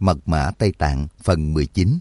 Mật mã Tây Tạng phần 19.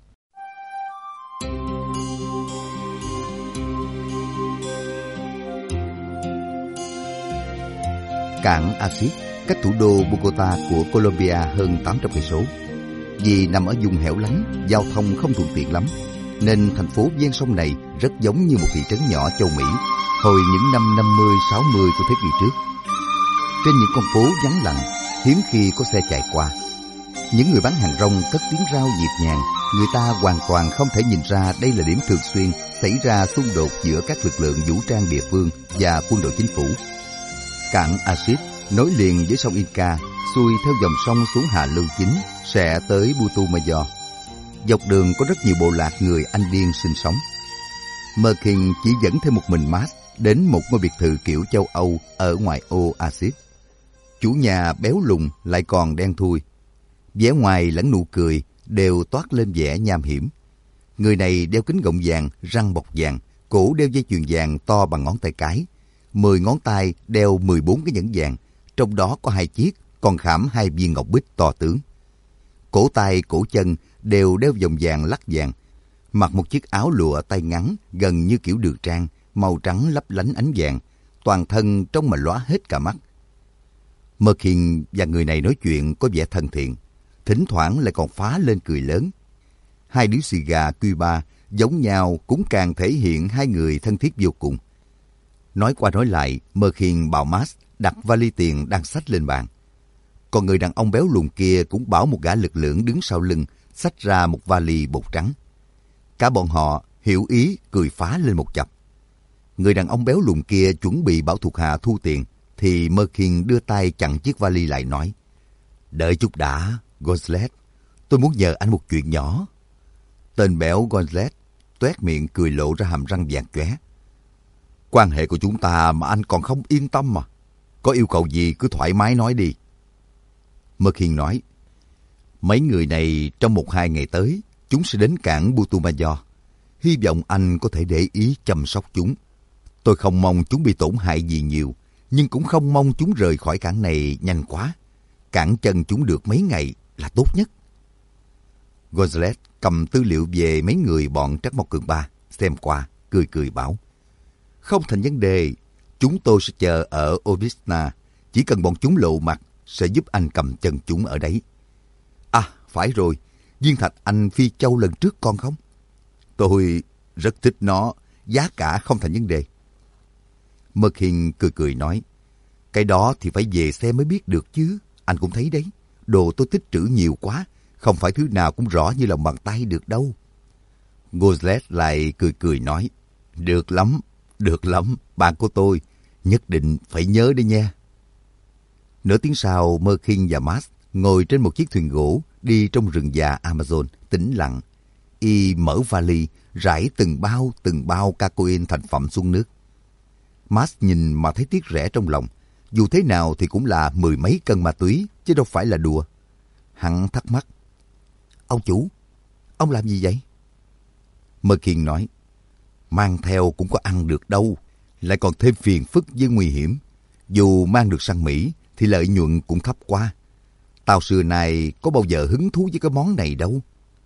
Cảng Asit cách thủ đô Bogota của Colombia hơn 800 cây số. Vì nằm ở vùng hẻo lánh, giao thông không thuận tiện lắm, nên thành phố ven sông này rất giống như một thị trấn nhỏ châu Mỹ hồi những năm 50-60 của thế kỷ trước. Trên những con phố vắng lặng, hiếm khi có xe chạy qua. Những người bán hàng rong cất tiếng rao nhịp nhàng, người ta hoàn toàn không thể nhìn ra đây là điểm thường xuyên xảy ra xung đột giữa các lực lượng vũ trang địa phương và quân đội chính phủ. Cảng Asit nối liền với sông Inca, xuôi theo dòng sông xuống hạ lưu chính sẽ tới Putumayo. Dọc đường có rất nhiều bộ lạc người Andean sinh sống. Merkin chỉ dẫn thêm một mình Max đến một ngôi biệt thự kiểu châu Âu ở ngoài ô Asit. Chủ nhà béo lùn lại còn đen thui. Vẻ ngoài lẫn nụ cười đều toát lên vẻ nham hiểm. Người này đeo kính gọng vàng, răng bọc vàng, cổ đeo dây chuyền vàng to bằng ngón tay cái. 10 ngón tay đeo 14 cái nhẫn vàng, trong đó có 2 chiếc, còn khảm 2 viên ngọc bích to tướng. Cổ tay, cổ chân đều đeo vòng vàng lắc vàng. Mặc một chiếc áo lụa tay ngắn gần như kiểu đường trang, màu trắng lấp lánh ánh vàng, toàn thân trông mà lóa hết cả mắt. Merkin và người này nói chuyện có vẻ thân thiện, thỉnh thoảng lại còn phá lên cười lớn. Hai điếu xì gà Cuba giống nhau cũng càng thể hiện hai người thân thiết vô cùng. Nói qua nói lại, Merkin bảo Max đặt vali tiền đang xách lên bàn. Còn người đàn ông béo lùn kia cũng bảo một gã lực lưỡng đứng sau lưng xách ra một vali bột trắng. Cả bọn họ hiểu ý cười phá lên một chập. Người đàn ông béo lùn kia chuẩn bị bảo thuộc hạ thu tiền, thì Merkin đưa tay chặn chiếc vali lại nói: "Đợi chút đã, Gonzales, tôi muốn nhờ anh một chuyện nhỏ." Tên béo Gonzales toét miệng cười lộ ra hàm răng vàng chóe. "Quan hệ của chúng ta mà anh còn không yên tâm mà. Có yêu cầu gì cứ thoải mái nói đi." Merkin nói: "Mấy người này trong 1-2 ngày tới, chúng sẽ đến cảng Putumayo. Hy vọng anh có thể để ý chăm sóc chúng. Tôi không mong chúng bị tổn hại gì nhiều, nhưng cũng không mong chúng rời khỏi cảng này nhanh quá. Cản chân chúng được mấy ngày là tốt nhất." Gonzales cầm tư liệu về mấy người bọn Trắc Mộc Cường Ba, xem qua, cười cười bảo: "Không thành vấn đề, chúng tôi sẽ chờ ở Obisna. Chỉ cần bọn chúng lộ mặt, sẽ giúp anh cầm chân chúng ở đấy. À, phải rồi, viên thạch anh Phi Châu lần trước còn không? Tôi rất thích nó, giá cả không thành vấn đề." Merkin cười cười nói: "Cái đó thì phải về xem mới biết được chứ. Anh cũng thấy đấy, đồ tôi tích trữ nhiều quá, không phải thứ nào cũng rõ như lòng bàn tay được đâu." Gonzales lại cười cười nói: được lắm, bạn của tôi, nhất định phải nhớ đấy nha." Nửa tiếng sau, Merkin và Max ngồi trên một chiếc thuyền gỗ đi trong rừng già Amazon, tĩnh lặng. Y mở vali, rải từng bao cacoin thành phẩm xuống nước. Max nhìn mà thấy tiếc rẻ trong lòng. Dù thế nào thì cũng là 10 mấy cân ma túy, chứ đâu phải là đùa. Hắn thắc mắc: "Ông chủ, ông làm gì vậy?" Merkin nói: "Mang theo cũng có ăn được đâu, lại còn thêm phiền phức với nguy hiểm. Dù mang được sang Mỹ thì lợi nhuận cũng thấp quá. Tao xưa nay có bao giờ hứng thú với cái món này đâu."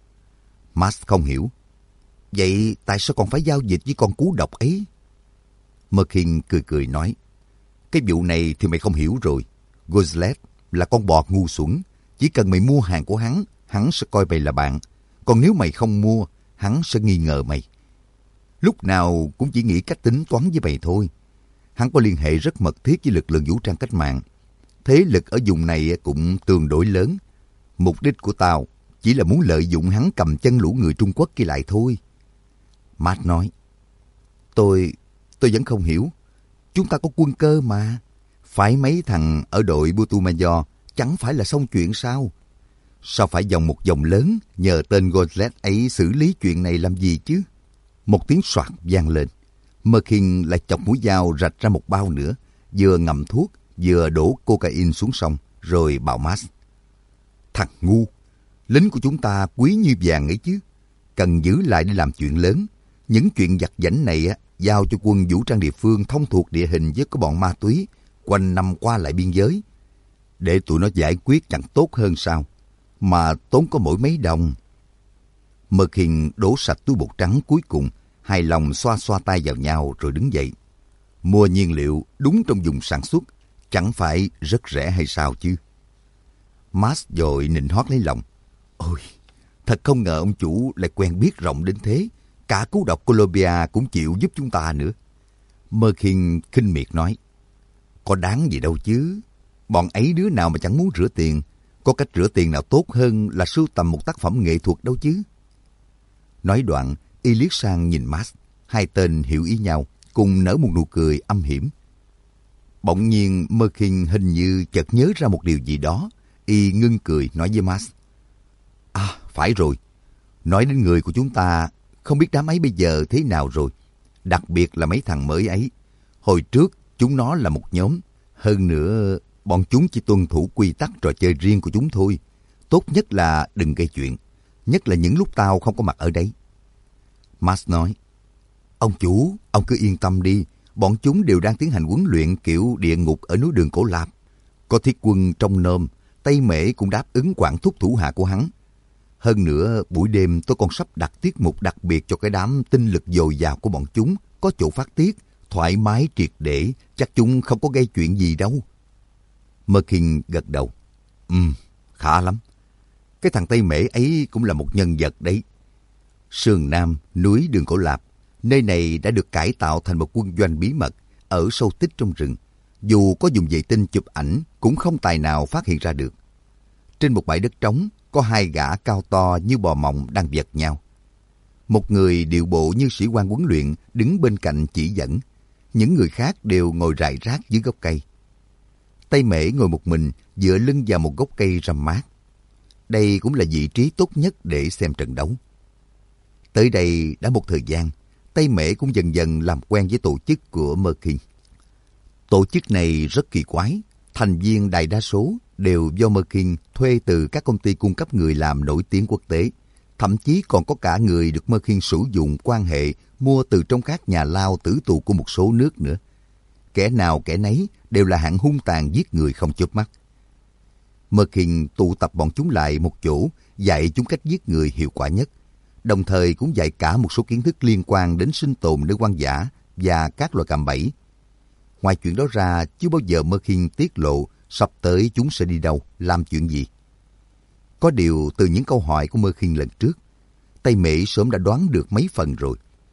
Max không hiểu: "Vậy tại sao còn phải giao dịch với con cú độc ấy?" Merkin cười cười nói: "Cái vụ này thì mày không hiểu rồi. Gonzales là con bò ngu xuẩn. Chỉ cần mày mua hàng của hắn sẽ coi mày là bạn. Còn nếu mày không mua, hắn sẽ nghi ngờ mày. Lúc nào cũng chỉ nghĩ cách tính toán với mày thôi. Hắn có liên hệ rất mật thiết với lực lượng vũ trang cách mạng. Thế lực ở vùng này cũng tương đối lớn. Mục đích của tao chỉ là muốn lợi dụng hắn cầm chân lũ người Trung Quốc kia lại thôi." Matt nói: Tôi vẫn không hiểu. Chúng ta có quân cơ mà. Phải mấy thằng ở đội Putumayo chẳng phải là xong chuyện sao? Sao phải vòng một vòng lớn nhờ tên Gonzales ấy xử lý chuyện này làm gì chứ?" Một tiếng soạt vang lên. Merkin lại chọc mũi dao rạch ra một bao nữa, vừa ngậm thuốc vừa đổ cocaine xuống sông, rồi bảo Max: "Thằng ngu, lính của chúng ta quý như vàng ấy chứ. Cần giữ lại để làm chuyện lớn. Những chuyện vặt vãnh này giao cho quân vũ trang địa phương thông thuộc địa hình với cái bọn ma túy quanh năm qua lại biên giới. Để tụi nó giải quyết chẳng tốt hơn sao? mà tốn có mỗi mấy đồng. Merkin đổ sạch túi bột trắng cuối cùng, hài lòng xoa xoa tay vào nhau rồi đứng dậy. Mua nhiên liệu đúng trong vùng sản xuất, chẳng phải rất rẻ hay sao chứ? Max vội nịnh hót lấy lòng. Ôi, thật không ngờ ông chủ lại quen biết rộng đến thế. Cả cú độc Colombia cũng chịu giúp chúng ta nữa. Merkin khinh miệt nói. Có đáng gì đâu chứ. Bọn ấy đứa nào mà chẳng muốn rửa tiền. Có cách rửa tiền nào tốt hơn là sưu tầm một tác phẩm nghệ thuật đâu chứ. Nói đoạn, y liếc sang nhìn Max. Hai tên hiểu ý nhau, cùng nở một nụ cười âm hiểm. Bỗng nhiên Merkin hình như chợt nhớ ra một điều gì đó. Y ngưng cười nói với Max. À, phải rồi. Nói đến người của chúng ta, không biết đám ấy bây giờ thế nào rồi. Đặc biệt là mấy thằng mới ấy. Hồi trước, chúng nó là một nhóm. Hơn nữa, bọn chúng chỉ tuân thủ quy tắc trò chơi riêng của chúng thôi. Tốt nhất là đừng gây chuyện. Nhất là những lúc tao không có mặt ở đây. Max nói. Ông chủ, ông cứ yên tâm đi. Bọn chúng đều đang tiến hành huấn luyện kiểu địa ngục ở núi Đường Cổ Lạp. Có thiết quân trong nôm, Tây Mễ cũng đáp ứng quản thúc thủ hạ của hắn. Hơn nữa, buổi đêm tôi còn sắp đặt tiết mục đặc biệt cho cái đám tinh lực dồi dào của bọn chúng. Có chỗ phát tiết, thoải mái triệt để, chắc chúng không có gây chuyện gì đâu. Merkin gật đầu. Khá lắm. Cái thằng Tây Mễ ấy cũng là một nhân vật đấy. Sườn Nam, núi Đường Cổ Lạp, nơi này đã được cải tạo thành một quân doanh bí mật, ở sâu tích trong rừng. Dù có dùng vệ tinh chụp ảnh, cũng không tài nào phát hiện ra được. Trên một bãi đất trống, có hai gã cao to như bò mộng đang vật nhau. Một người điệu bộ như sĩ quan huấn luyện đứng bên cạnh chỉ dẫn. Những người khác đều ngồi rải rác dưới gốc cây. Tây Mễ ngồi một mình dựa lưng vào một gốc cây râm mát. Đây cũng là vị trí tốt nhất để xem trận đấu. Tới đây đã một thời gian, Tây Mễ cũng dần dần làm quen với tổ chức của Merkin. Tổ chức này rất kỳ quái. Thành viên đại đa số đều do Merkin thuê từ các công ty cung cấp người làm nổi tiếng quốc tế. Thậm chí còn có cả người được Merkin sử dụng quan hệ mua từ trong các nhà lao tử tù của một số nước nữa. Kẻ nào kẻ nấy đều là hạng hung tàn giết người không chớp mắt. Merkin tụ tập bọn chúng lại một chỗ, dạy chúng cách giết người hiệu quả nhất. Đồng thời cũng dạy cả một số kiến thức liên quan đến sinh tồn nơi hoang dã và các loài cạm bẫy. Ngoài chuyện đó ra, chưa bao giờ Merkin tiết lộ sắp tới chúng sẽ đi đâu, làm chuyện gì. Có điều từ những câu hỏi của Merkin lần trước, Tây Mễ sớm đã đoán được mấy phần rồi.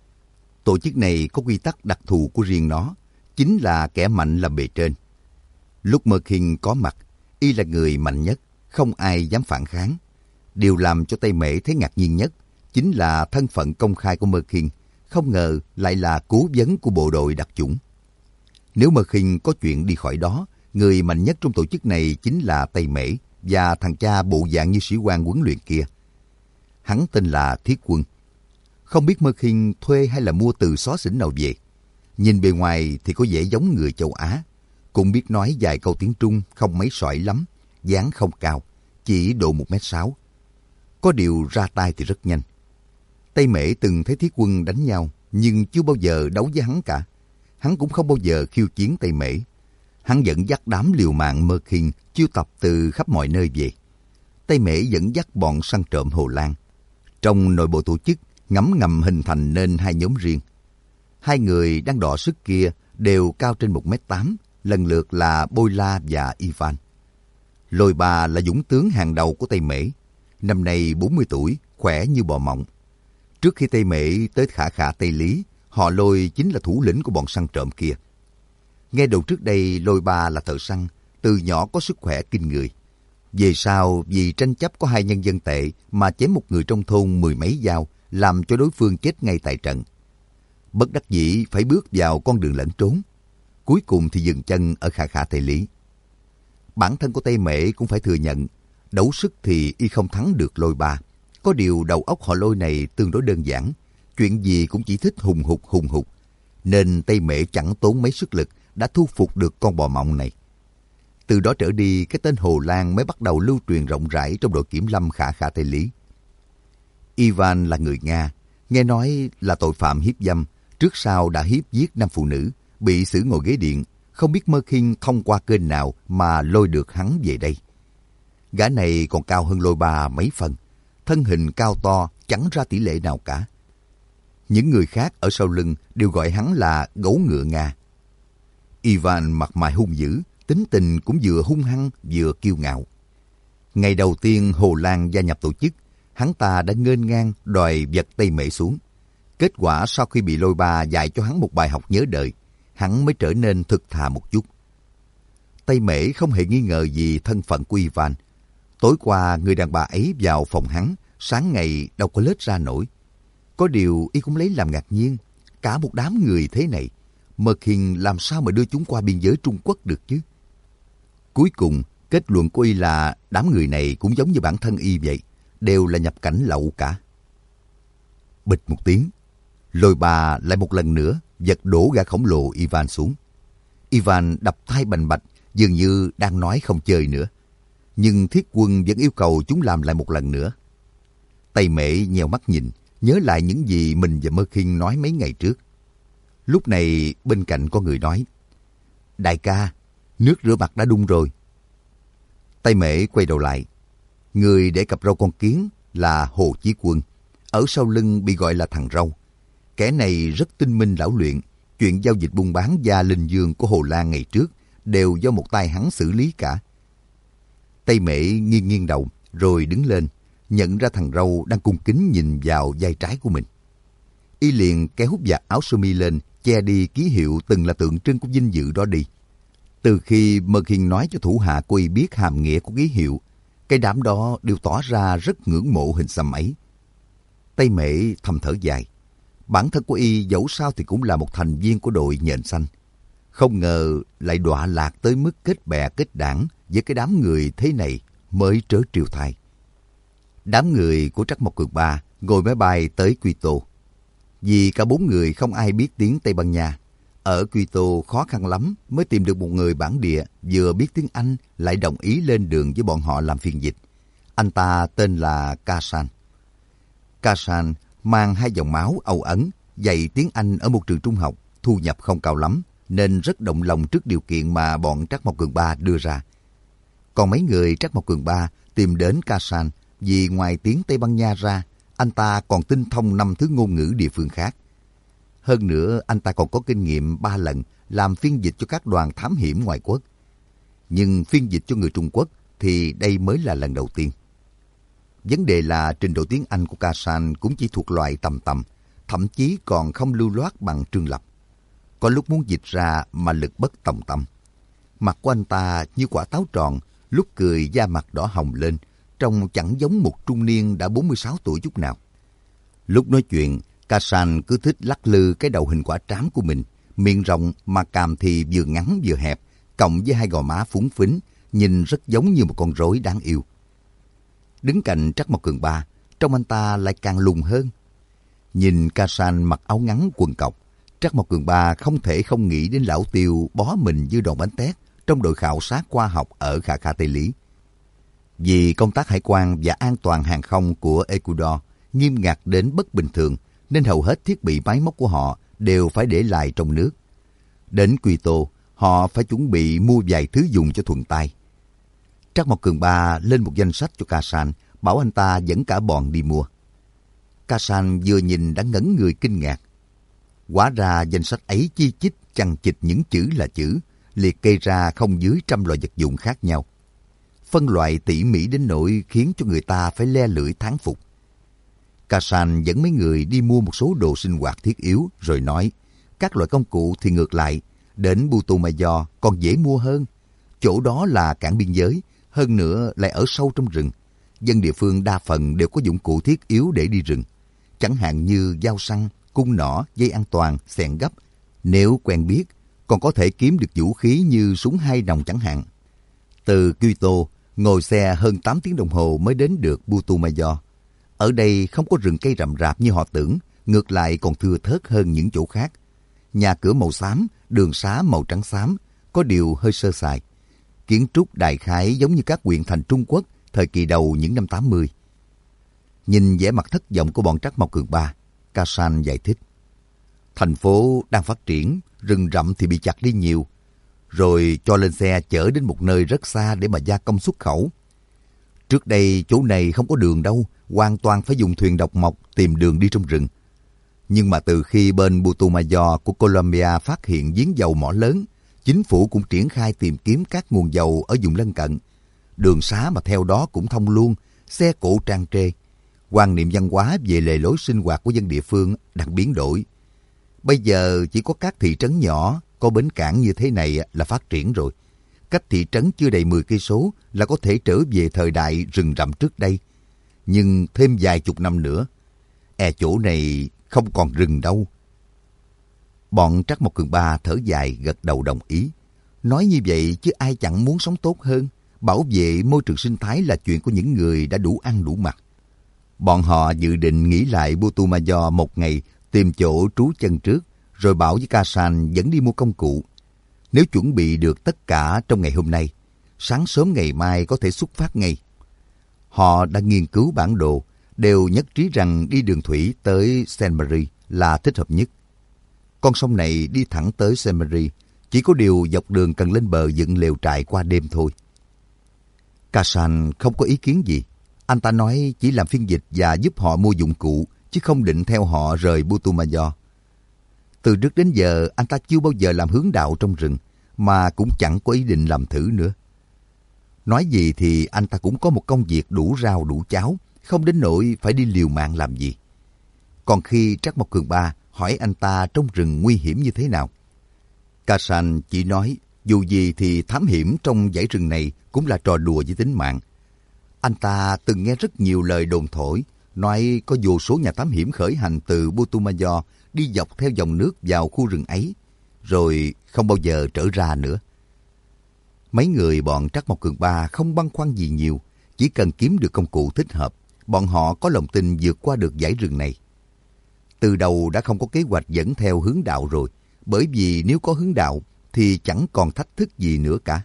Tổ chức này có quy tắc đặc thù của riêng nó, chính là kẻ mạnh làm bề trên. Lúc Merkin có mặt, y là người mạnh nhất, không ai dám phản kháng. Điều làm cho Tây Mễ thấy ngạc nhiên nhất chính là thân phận công khai của Merkin, không ngờ lại là cố vấn của bộ đội đặc chủng. Nếu Merkin có chuyện đi khỏi đó, người mạnh nhất trong tổ chức này chính là Tây Mễ và thằng cha bộ dạng như sĩ quan huấn luyện kia. Hắn tên là Thiết Quân. Không biết Merkin thuê hay là mua từ xó xỉnh nào về. Nhìn bề ngoài thì có vẻ giống người châu Á. Cũng biết nói vài câu tiếng Trung không mấy sỏi lắm, dáng không cao, chỉ độ 1m6. Có điều ra tay thì rất nhanh. Tây Mễ từng thấy Thiết Quân đánh nhau, nhưng chưa bao giờ đấu với hắn cả. Hắn cũng không bao giờ khiêu chiến Tây Mễ. Hắn dẫn dắt đám liều mạng Merkin chiêu tập từ khắp mọi nơi về. Tây Mễ dẫn dắt bọn săn trộm Hồ Lan. Trong nội bộ tổ chức, ngấm ngầm hình thành nên hai nhóm riêng. Hai người đang đọ sức kia đều cao trên 1m8, lần lượt là Boyla và Ivan. Lôi Ba là dũng tướng hàng đầu của Tây Mễ. Năm nay 40 tuổi, khỏe như bò mộng. Trước khi Tây Mễ tới khả khả Tây Lý, họ Lôi chính là thủ lĩnh của bọn săn trộm kia. Nghe đầu trước đây Lôi Ba là thợ săn, từ nhỏ có sức khỏe kinh người. Về sau vì tranh chấp có hai nhân dân tệ mà chém một người trong thôn 10 mấy dao, làm cho đối phương chết ngay tại trận. Bất đắc dĩ phải bước vào con đường lẫn trốn. Cuối cùng thì dừng chân ở khả khả Tây Lý. Bản thân của Tây Mễ cũng phải thừa nhận, đấu sức thì y không thắng được Lôi Ba. Có điều đầu óc họ Lôi này tương đối đơn giản, chuyện gì cũng chỉ thích hùng hục. Nên Tây Mễ chẳng tốn mấy sức lực đã thu phục được con bò mộng này. Từ đó trở đi, cái tên Hồ Lan mới bắt đầu lưu truyền rộng rãi trong đội kiểm lâm khả khả Tây Lý. Ivan là người Nga, nghe nói là tội phạm hiếp dâm, trước sau đã hiếp giết 5 phụ nữ, bị xử ngồi ghế điện, không biết Merkin thông qua kênh nào mà lôi được hắn về đây. Gã này còn cao hơn Lôi Ba mấy phần, thân hình cao to chẳng ra tỷ lệ nào cả. Những người khác ở sau lưng đều gọi hắn là gấu ngựa Nga. Ivan mặt mày hung dữ, tính tình cũng vừa hung hăng vừa kiêu ngạo. Ngày đầu tiên Hồ Lan gia nhập tổ chức, hắn ta đã nghênh ngang đòi vật Tây Mễ xuống. Kết quả sau khi bị Lôi Ba dạy cho hắn một bài học nhớ đời, hắn mới trở nên thực thà một chút. Tây Mễ không hề nghi ngờ gì thân phận của Ivan. Tối qua người đàn bà ấy vào phòng hắn, sáng ngày đâu có lết ra nổi. Có điều y cũng lấy làm ngạc nhiên, cả một đám người thế này, Mật Hiền làm sao mà đưa chúng qua biên giới Trung Quốc được chứ? Cuối cùng, kết luận của y là đám người này cũng giống như bản thân y vậy, đều là nhập cảnh lậu cả. Bịch một tiếng, Lôi Ba lại một lần nữa giật đổ gã khổng lồ Ivan xuống. Ivan đập thai bành bạch, dường như đang nói không chơi nữa. Nhưng Thiết Quân vẫn yêu cầu chúng làm lại một lần nữa. Tây Mễ nheo mắt nhìn, nhớ lại những gì mình và Mơ Khiên nói mấy ngày trước. Lúc này bên cạnh có người nói, đại ca, nước rửa mặt đã đun rồi. Tây Mễ quay đầu lại. Người để cặp râu con kiến là Hồ Chí Quân, ở sau lưng bị gọi là thằng Râu. Kẻ này rất tinh minh lão luyện, chuyện giao dịch buôn bán gia linh dương của Hồ Lan ngày trước đều do một tay hắn xử lý cả. Tây Mễ nghiêng nghiêng đầu rồi đứng lên, nhận ra thằng Râu đang cung kính nhìn vào vai trái của mình. Y liền kéo vạt áo sơ mi lên, che đi ký hiệu từng là tượng trưng của vinh dự đó đi. Từ khi Mơ Khiên nói cho thủ hạ của y biết hàm nghĩa của ký hiệu, cái đám đó đều tỏ ra rất ngưỡng mộ hình xăm ấy. Tây Mễ thầm thở dài. Bản thân của y dẫu sao thì cũng là một thành viên của đội nhện xanh. Không ngờ lại đọa lạc tới mức kết bè kết đảng với cái đám người thế này mới trớ trêu thay. Đám người của Trắc Mộc Cường Ba ngồi máy bay tới Quito. Vì cả bốn người không ai biết tiếng Tây Ban Nha. Ở Quito khó khăn lắm mới tìm được một người bản địa vừa biết tiếng Anh lại đồng ý lên đường với bọn họ làm phiên dịch. Anh ta tên là Kasan. Kasan mang 2 dòng máu Âu Ấn, dạy tiếng Anh ở một trường trung học, thu nhập không cao lắm, nên rất động lòng trước điều kiện mà bọn Trắc Mộc Cường Ba đưa ra. Còn mấy người Trắc Mộc Cường Ba tìm đến Kasan vì ngoài tiếng Tây Ban Nha ra, anh ta còn tinh thông 5 thứ ngôn ngữ địa phương khác. Hơn nữa, anh ta còn có kinh nghiệm 3 lần làm phiên dịch cho các đoàn thám hiểm ngoại quốc. Nhưng phiên dịch cho người Trung Quốc thì đây mới là lần đầu tiên. Vấn đề là trình độ tiếng Anh của Kasan cũng chỉ thuộc loại tầm tầm, thậm chí còn không lưu loát bằng Trương Lập. Có lúc muốn dịch ra mà lực bất tòng tâm. Mặt của anh ta như quả táo tròn, lúc cười da mặt đỏ hồng lên, trông chẳng giống một trung niên đã 46 tuổi chút nào. Lúc nói chuyện, Kasan cứ thích lắc lư cái đầu hình quả trám của mình, miệng rộng mà cằm thì vừa ngắn vừa hẹp, cộng với 2 gò má phúng phính, nhìn rất giống như một con rối đáng yêu. Đứng cạnh Trắc Mộc Cường Ba, trông anh ta lại càng lùn hơn. Nhìn Kasan mặc áo ngắn quần cộc, Trắc Mộc Cường Ba không thể không nghĩ đến lão Tiêu bó mình như đòn bánh tét trong đội khảo sát khoa học ở Kha Kha Tây Lý. Vì công tác hải quan và an toàn hàng không của Ecuador nghiêm ngặt đến bất bình thường, nên hầu hết thiết bị máy móc của họ đều phải để lại trong nước. Đến Quito, họ phải chuẩn bị mua vài thứ dùng cho thuận tay. Trắc Mộc Cường Ba lên một danh sách cho Kasan, bảo anh ta dẫn cả bọn đi mua. Kasan vừa nhìn đã ngẩn người kinh ngạc. Hóa ra danh sách ấy chi chít chằng chịt những chữ là chữ, liệt kê ra không dưới 100 loại vật dụng khác nhau. Phân loại tỉ mỉ đến nỗi khiến cho người ta phải le lưỡi thán phục. Kasan dẫn mấy người đi mua một số đồ sinh hoạt thiết yếu rồi nói, các loại công cụ thì ngược lại, đến Putumayo còn dễ mua hơn. Chỗ đó là cảng biên giới, hơn nữa lại ở sâu trong rừng. Dân địa phương đa phần đều có dụng cụ thiết yếu để đi rừng, chẳng hạn như dao săn, cung nỏ, dây an toàn, xẻng gấp. Nếu quen biết, còn có thể kiếm được vũ khí như súng 2 nòng chẳng hạn. Từ Quito, ngồi xe hơn 8 tiếng đồng hồ mới đến được Putumayo. Ở đây không có rừng cây rậm rạp như họ tưởng, ngược lại còn thưa thớt hơn những chỗ khác. Nhà cửa màu xám, đường xá màu trắng xám, có điều hơi sơ sài. Kiến trúc đại khái giống như các huyện thành Trung Quốc thời kỳ đầu những năm 80. Nhìn vẻ mặt thất vọng của bọn Trắc Mộc Cường Ba, Kasan giải thích. Thành phố đang phát triển, rừng rậm thì bị chặt đi nhiều, rồi cho lên xe chở đến một nơi rất xa để mà gia công xuất khẩu. Trước đây chỗ này không có đường đâu, hoàn toàn phải dùng thuyền độc mộc tìm đường đi trong rừng. Nhưng mà từ khi bên Putumayo của Colombia phát hiện giếng dầu mỏ lớn, chính phủ cũng triển khai tìm kiếm các nguồn dầu ở vùng lân cận. Đường xá mà theo đó cũng thông luôn, xe cộ tràn trề. Quan niệm văn hóa về lề lối sinh hoạt của dân địa phương đang biến đổi. Bây giờ chỉ có các thị trấn nhỏ có bến cảng như thế này là phát triển rồi. Cách thị trấn chưa đầy 10 cây số là có thể trở về thời đại rừng rậm trước đây. Nhưng thêm vài chục năm nữa, chỗ này không còn rừng đâu. Bọn Trắc Mộc Cường Ba thở dài gật đầu đồng ý. Nói như vậy chứ ai chẳng muốn sống tốt hơn. Bảo vệ môi trường sinh thái là chuyện của những người đã đủ ăn đủ mặc. Bọn họ dự định nghỉ lại Putumayo một ngày, tìm chỗ trú chân trước, rồi bảo với Kasan dẫn đi mua công cụ. Nếu chuẩn bị được tất cả trong ngày hôm nay, sáng sớm ngày mai có thể xuất phát ngay. Họ đã nghiên cứu bản đồ, đều nhất trí rằng đi đường thủy tới Saint Marie là thích hợp nhất. Con sông này đi thẳng tới Saint Marie, chỉ có điều dọc đường cần lên bờ dựng lều trại qua đêm thôi. Kasan không có ý kiến gì. Anh ta nói chỉ làm phiên dịch và giúp họ mua dụng cụ, chứ không định theo họ rời Putumayo. Từ trước đến giờ, anh ta chưa bao giờ làm hướng đạo trong rừng, mà cũng chẳng có ý định làm thử nữa. Nói gì thì anh ta cũng có một công việc đủ rau đủ cháo, không đến nỗi phải đi liều mạng làm gì. Còn khi Trắc Mộc Cường Ba hỏi anh ta trong rừng nguy hiểm như thế nào, Kasan chỉ nói dù gì thì thám hiểm trong dãy rừng này cũng là trò đùa với tính mạng. Anh ta từng nghe rất nhiều lời đồn thổi, nói có vô số nhà thám hiểm khởi hành từ Putumayo đi dọc theo dòng nước vào khu rừng ấy, rồi không bao giờ trở ra nữa. Mấy người bọn Trắc Mộc Cường Ba không băn khoăn gì nhiều, chỉ cần kiếm được công cụ thích hợp, bọn họ có lòng tin vượt qua được dãy rừng này. Từ đầu đã không có kế hoạch dẫn theo hướng đạo rồi, bởi vì nếu có hướng đạo thì chẳng còn thách thức gì nữa cả.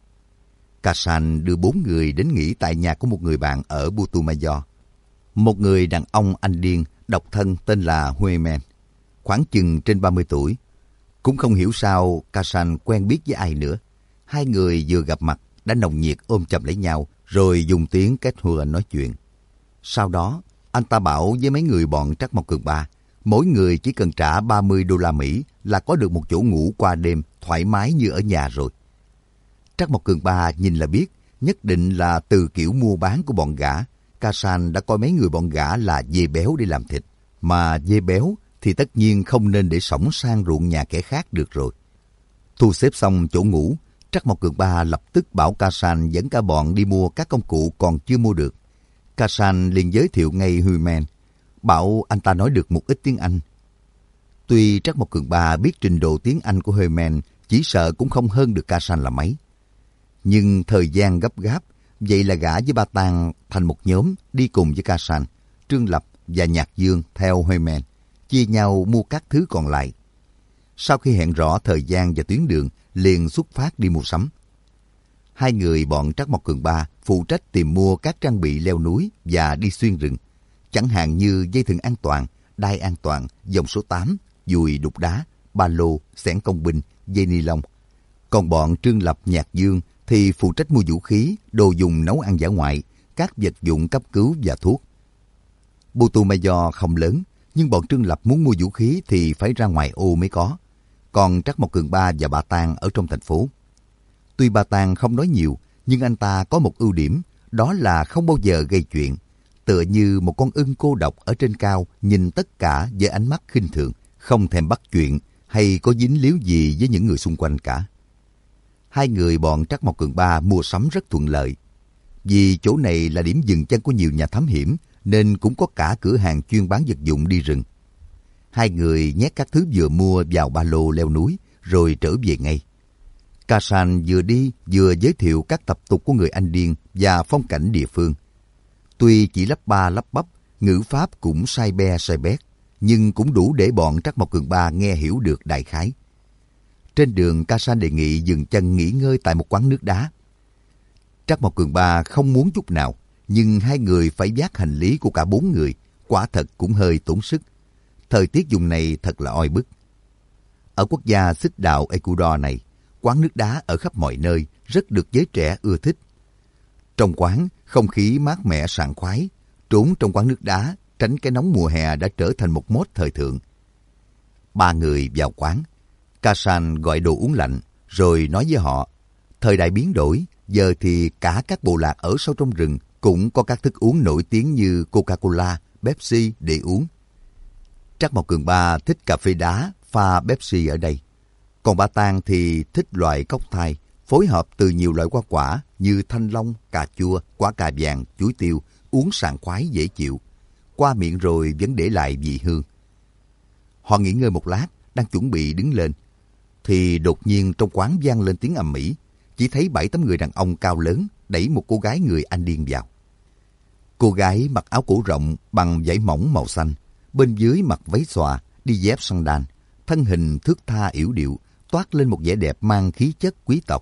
Kasan đưa 4 người đến nghỉ tại nhà của một người bạn ở Putumayo. Một người đàn ông Anh điên, độc thân tên là Huemen, khoảng chừng trên 30 tuổi. Cũng không hiểu sao Kasan quen biết với ai nữa. Hai người vừa gặp mặt đã nồng nhiệt ôm chầm lấy nhau, rồi dùng tiếng Quechua nói chuyện. Sau đó, anh ta bảo với mấy người bọn Trắc Mộc Cường Ba, mỗi người chỉ cần trả 30 đô la Mỹ là có được một chỗ ngủ qua đêm thoải mái như ở nhà rồi. Trắc Mộc Cường Ba nhìn là biết, nhất định là từ kiểu mua bán của bọn gã. Kasan đã coi mấy người bọn gã là dê béo để làm thịt, mà dê béo thì tất nhiên không nên để sõng sang ruộng nhà kẻ khác được rồi. Thu xếp xong chỗ ngủ, Trắc Mộc Cường Ba lập tức bảo Kasan dẫn cả bọn đi mua các công cụ còn chưa mua được. Kasan liền giới thiệu ngay Huemen, bảo anh ta nói được một ít tiếng Anh. Tuy Trắc Mộc Cường Ba biết trình độ tiếng Anh của Huemen chỉ sợ cũng không hơn được Kasan là mấy. Nhưng thời gian gấp gáp, vậy là gã với Ba Tang thành một nhóm đi cùng với Kasan, Trương Lập và Nhạc Dương theo Huemen, chia nhau mua các thứ còn lại. Sau khi hẹn rõ thời gian và tuyến đường, liền xuất phát đi mua sắm. Hai người bọn Trắc Mộc Cường Ba phụ trách tìm mua các trang bị leo núi và đi xuyên rừng, chẳng hạn như dây thừng an toàn, đai an toàn, dòng số 8, dùi đục đá, ba lô, xẻng công binh, dây ni lông. Còn bọn Trương Lập, Nhạc Dương thì phụ trách mua vũ khí, đồ dùng nấu ăn dã ngoại, các vật dụng cấp cứu và thuốc. Putumayo không lớn, nhưng bọn Trương Lập muốn mua vũ khí thì phải ra ngoài ô mới có. Còn Trắc Mộc Cường Ba và Ba Tang ở trong thành phố. Tuy Ba Tang không nói nhiều, nhưng anh ta có một ưu điểm, đó là không bao giờ gây chuyện. Tựa như một con ưng cô độc ở trên cao, nhìn tất cả với ánh mắt khinh thường, không thèm bắt chuyện hay có dính líu gì với những người xung quanh cả. Hai người bọn Trắc Mộc Cường Ba mua sắm rất thuận lợi. Vì chỗ này là điểm dừng chân của nhiều nhà thám hiểm, nên cũng có cả cửa hàng chuyên bán vật dụng đi rừng. Hai người nhét các thứ vừa mua vào ba lô leo núi, rồi trở về ngay. Kasan vừa đi vừa giới thiệu các tập tục của người Anh điên và phong cảnh địa phương. Tuy chỉ lắp ba lắp bắp, ngữ pháp cũng sai be sai bét, nhưng cũng đủ để bọn Trắc Mộc Cường Ba nghe hiểu được đại khái. Trên đường, Kasan đề nghị dừng chân nghỉ ngơi tại một quán nước đá. Trắc Mộc Cường Ba không muốn chút nào, nhưng hai người phải vác hành lý của cả 4 người, quả thật cũng hơi tốn sức. Thời tiết vùng này thật là oi bức. Ở quốc gia xích đạo Ecuador này, quán nước đá ở khắp mọi nơi, rất được giới trẻ ưa thích. Trong quán, Không khí mát mẻ sảng khoái, trốn trong quán nước đá, tránh cái nóng mùa hè đã trở thành một mốt thời thượng. Ba người vào quán. Kashan gọi đồ uống lạnh, rồi nói với họ, thời đại biến đổi, giờ thì cả các bộ lạc ở sâu trong rừng cũng có các thức uống nổi tiếng như Coca-Cola, Pepsi để uống. Trắc Mộc Cường Ba thích cà phê đá, pha Pepsi ở đây. Còn Ba Tang thì thích loại cocktail, phối hợp từ nhiều loại hoa quả như thanh long, cà chua, quả cà vàng, chuối tiêu, uống sảng khoái dễ chịu. Qua miệng rồi vẫn để lại vị hương. Họ nghỉ ngơi một lát, đang chuẩn bị đứng lên, thì đột nhiên trong quán vang lên tiếng ầm ĩ. Chỉ thấy 7-8 người đàn ông cao lớn đẩy một cô gái người Anh điên vào. Cô gái mặc áo cổ rộng bằng vải mỏng màu xanh, bên dưới mặc váy xòa, đi dép sandal, thân hình thướt tha yểu điệu, toát lên một vẻ đẹp mang khí chất quý tộc.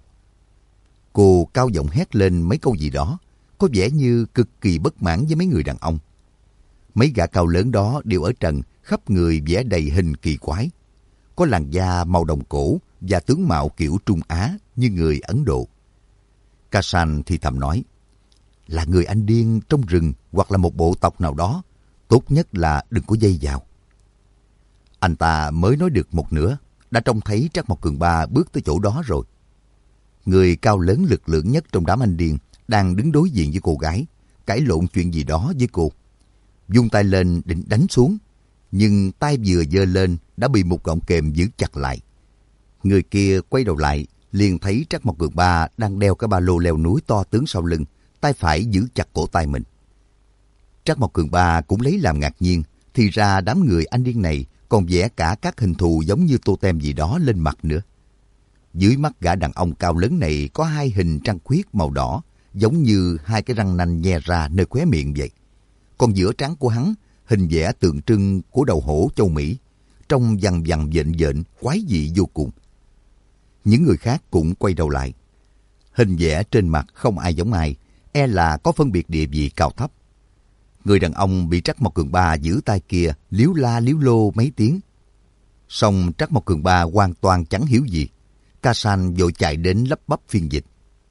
Cô cao giọng hét lên mấy câu gì đó, có vẻ như cực kỳ bất mãn với mấy người đàn ông. Mấy gã cao lớn đó đều ở trần, khắp người vẽ đầy hình kỳ quái. Có làn da màu đồng cổ và tướng mạo kiểu Trung Á như người Ấn Độ. Kashan thì thầm nói, là người Anh điên trong rừng hoặc là một bộ tộc nào đó, tốt nhất là đừng có dây vào. Anh ta mới nói được một nửa, đã trông thấy Trắc Mộc Cường Ba bước tới chỗ đó rồi. Người cao lớn lực lượng nhất trong đám anh điên đang đứng đối diện với cô gái, cãi lộn chuyện gì đó với cô. Vung tay lên định đánh xuống, nhưng tay vừa giơ lên đã bị một gọng kềm giữ chặt lại. Người kia quay đầu lại, liền thấy Trắc Mộc Cường Ba đang đeo cái ba lô leo núi to tướng sau lưng, tay phải giữ chặt cổ tay mình. Trắc Mộc Cường Ba cũng lấy làm ngạc nhiên, thì ra đám người anh điên này còn vẽ cả các hình thù giống như tô tem gì đó lên mặt nữa. Dưới mắt gã đàn ông cao lớn này có hai hình trăng khuyết màu đỏ, giống như hai cái răng nanh nhe ra nơi khóe miệng vậy. Còn giữa trán của hắn, hình vẽ tượng trưng của đầu hổ châu Mỹ, trông vằn vằn vện vện, quái dị vô cùng. Những người khác cũng quay đầu lại. Hình vẽ trên mặt không ai giống ai, e là có phân biệt địa vị cao thấp. Người đàn ông bị Trắc Mộc Cường Ba giữ tay kia líu la líu lô mấy tiếng. Song Trắc Mộc Cường Ba hoàn toàn chẳng hiểu gì. Kashan vội chạy đến lắp bắp phiên dịch.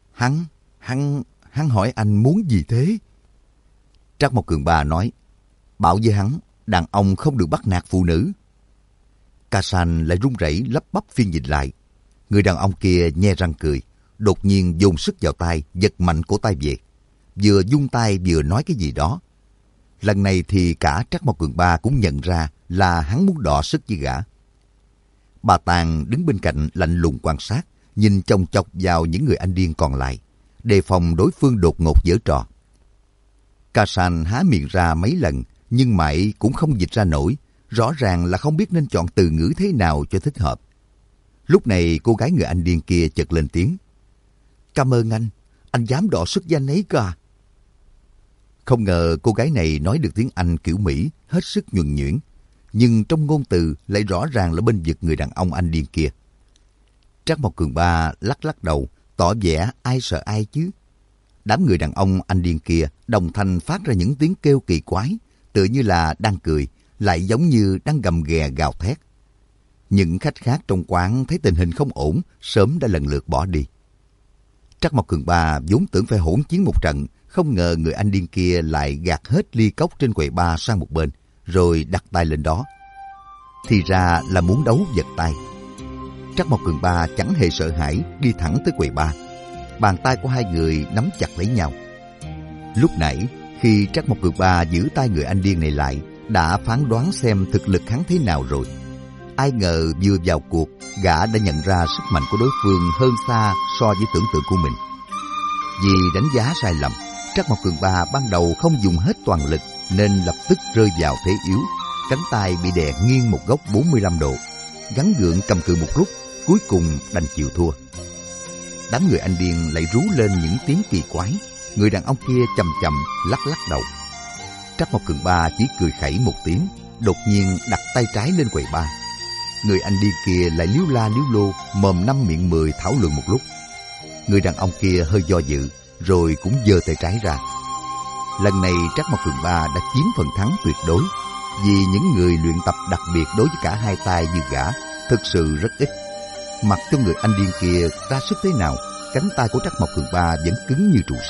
Hắn hỏi anh muốn gì thế? Trắc Mộc Cường Ba nói, bảo với hắn, đàn ông không được bắt nạt phụ nữ. Kashan lại run rẩy lắp bắp phiên dịch lại. Người đàn ông kia nhe răng cười, đột nhiên dồn sức vào tay, giật mạnh cổ tay về. Vừa vung tay vừa nói cái gì đó. Lần này thì cả Trắc Mộc Cường Ba cũng nhận ra là hắn muốn đọ sức với gã. Bà Tàng đứng bên cạnh lạnh lùng quan sát, nhìn chòng chọc vào những người anh điên còn lại, đề phòng đối phương đột ngột giở trò. Kashan há miệng ra mấy lần, nhưng mãi cũng không dịch ra nổi, rõ ràng là không biết nên chọn từ ngữ thế nào cho thích hợp. Lúc này cô gái người Anh điên kia chợt lên tiếng. Cảm ơn anh dám đọ sức với anh ấy cơ à? Không ngờ cô gái này nói được tiếng Anh kiểu Mỹ, hết sức nhuần nhuyễn, nhưng trong ngôn từ lại rõ ràng là bên vực người đàn ông anh điên kia. Trắc Mộc Cường Ba lắc lắc đầu, tỏ vẻ ai sợ ai chứ. Đám người đàn ông anh điên kia đồng thanh phát ra những tiếng kêu kỳ quái, tựa như là đang cười, lại giống như đang gầm ghè gào thét. Những khách khác trong quán thấy tình hình không ổn, sớm đã lần lượt bỏ đi. Trắc Mộc Cường Ba vốn tưởng phải hỗn chiến một trận, không ngờ người anh điên kia lại gạt hết ly cốc trên quầy bar sang một bên, rồi đặt tay lên đó. Thì ra là muốn đấu giật tay. Trắc Mộc Cường Ba chẳng hề sợ hãi, đi thẳng tới quầy bar. Bàn tay của hai người nắm chặt lấy nhau. Lúc nãy, khi Trắc Mộc Cường Ba giữ tay người anh điên này lại, đã phán đoán xem thực lực hắn thế nào rồi. Ai ngờ vừa vào cuộc, gã đã nhận ra sức mạnh của đối phương hơn xa so với tưởng tượng của mình. Vì đánh giá sai lầm, Trắc Mộc Cường Ba ban đầu không dùng hết toàn lực nên lập tức rơi vào thế yếu. Cánh tay bị đè nghiêng một góc 45 độ. Gắng gượng cầm cự một lúc, cuối cùng đành chịu thua. Đám người anh điên lại rú lên những tiếng kỳ quái. Người đàn ông kia chậm chậm lắc lắc đầu. Trắc Mộc Cường Ba chỉ cười khẩy một tiếng, đột nhiên đặt tay trái lên quầy bar. Người anh điên kia lại líu la líu lô, mồm năm miệng mười thảo luận một lúc. Người đàn ông kia hơi do dự, rồi cũng giơ tay trái ra. Lần này Trắc Mộc Cường Ba đã chiếm phần thắng tuyệt đối, vì những người luyện tập đặc biệt đối với cả hai tay như gã thực sự rất ít. Mặc cho người anh điên kia ra sức thế nào, cánh tay của Trắc Mộc Cường Ba vẫn cứng như trụ sắt.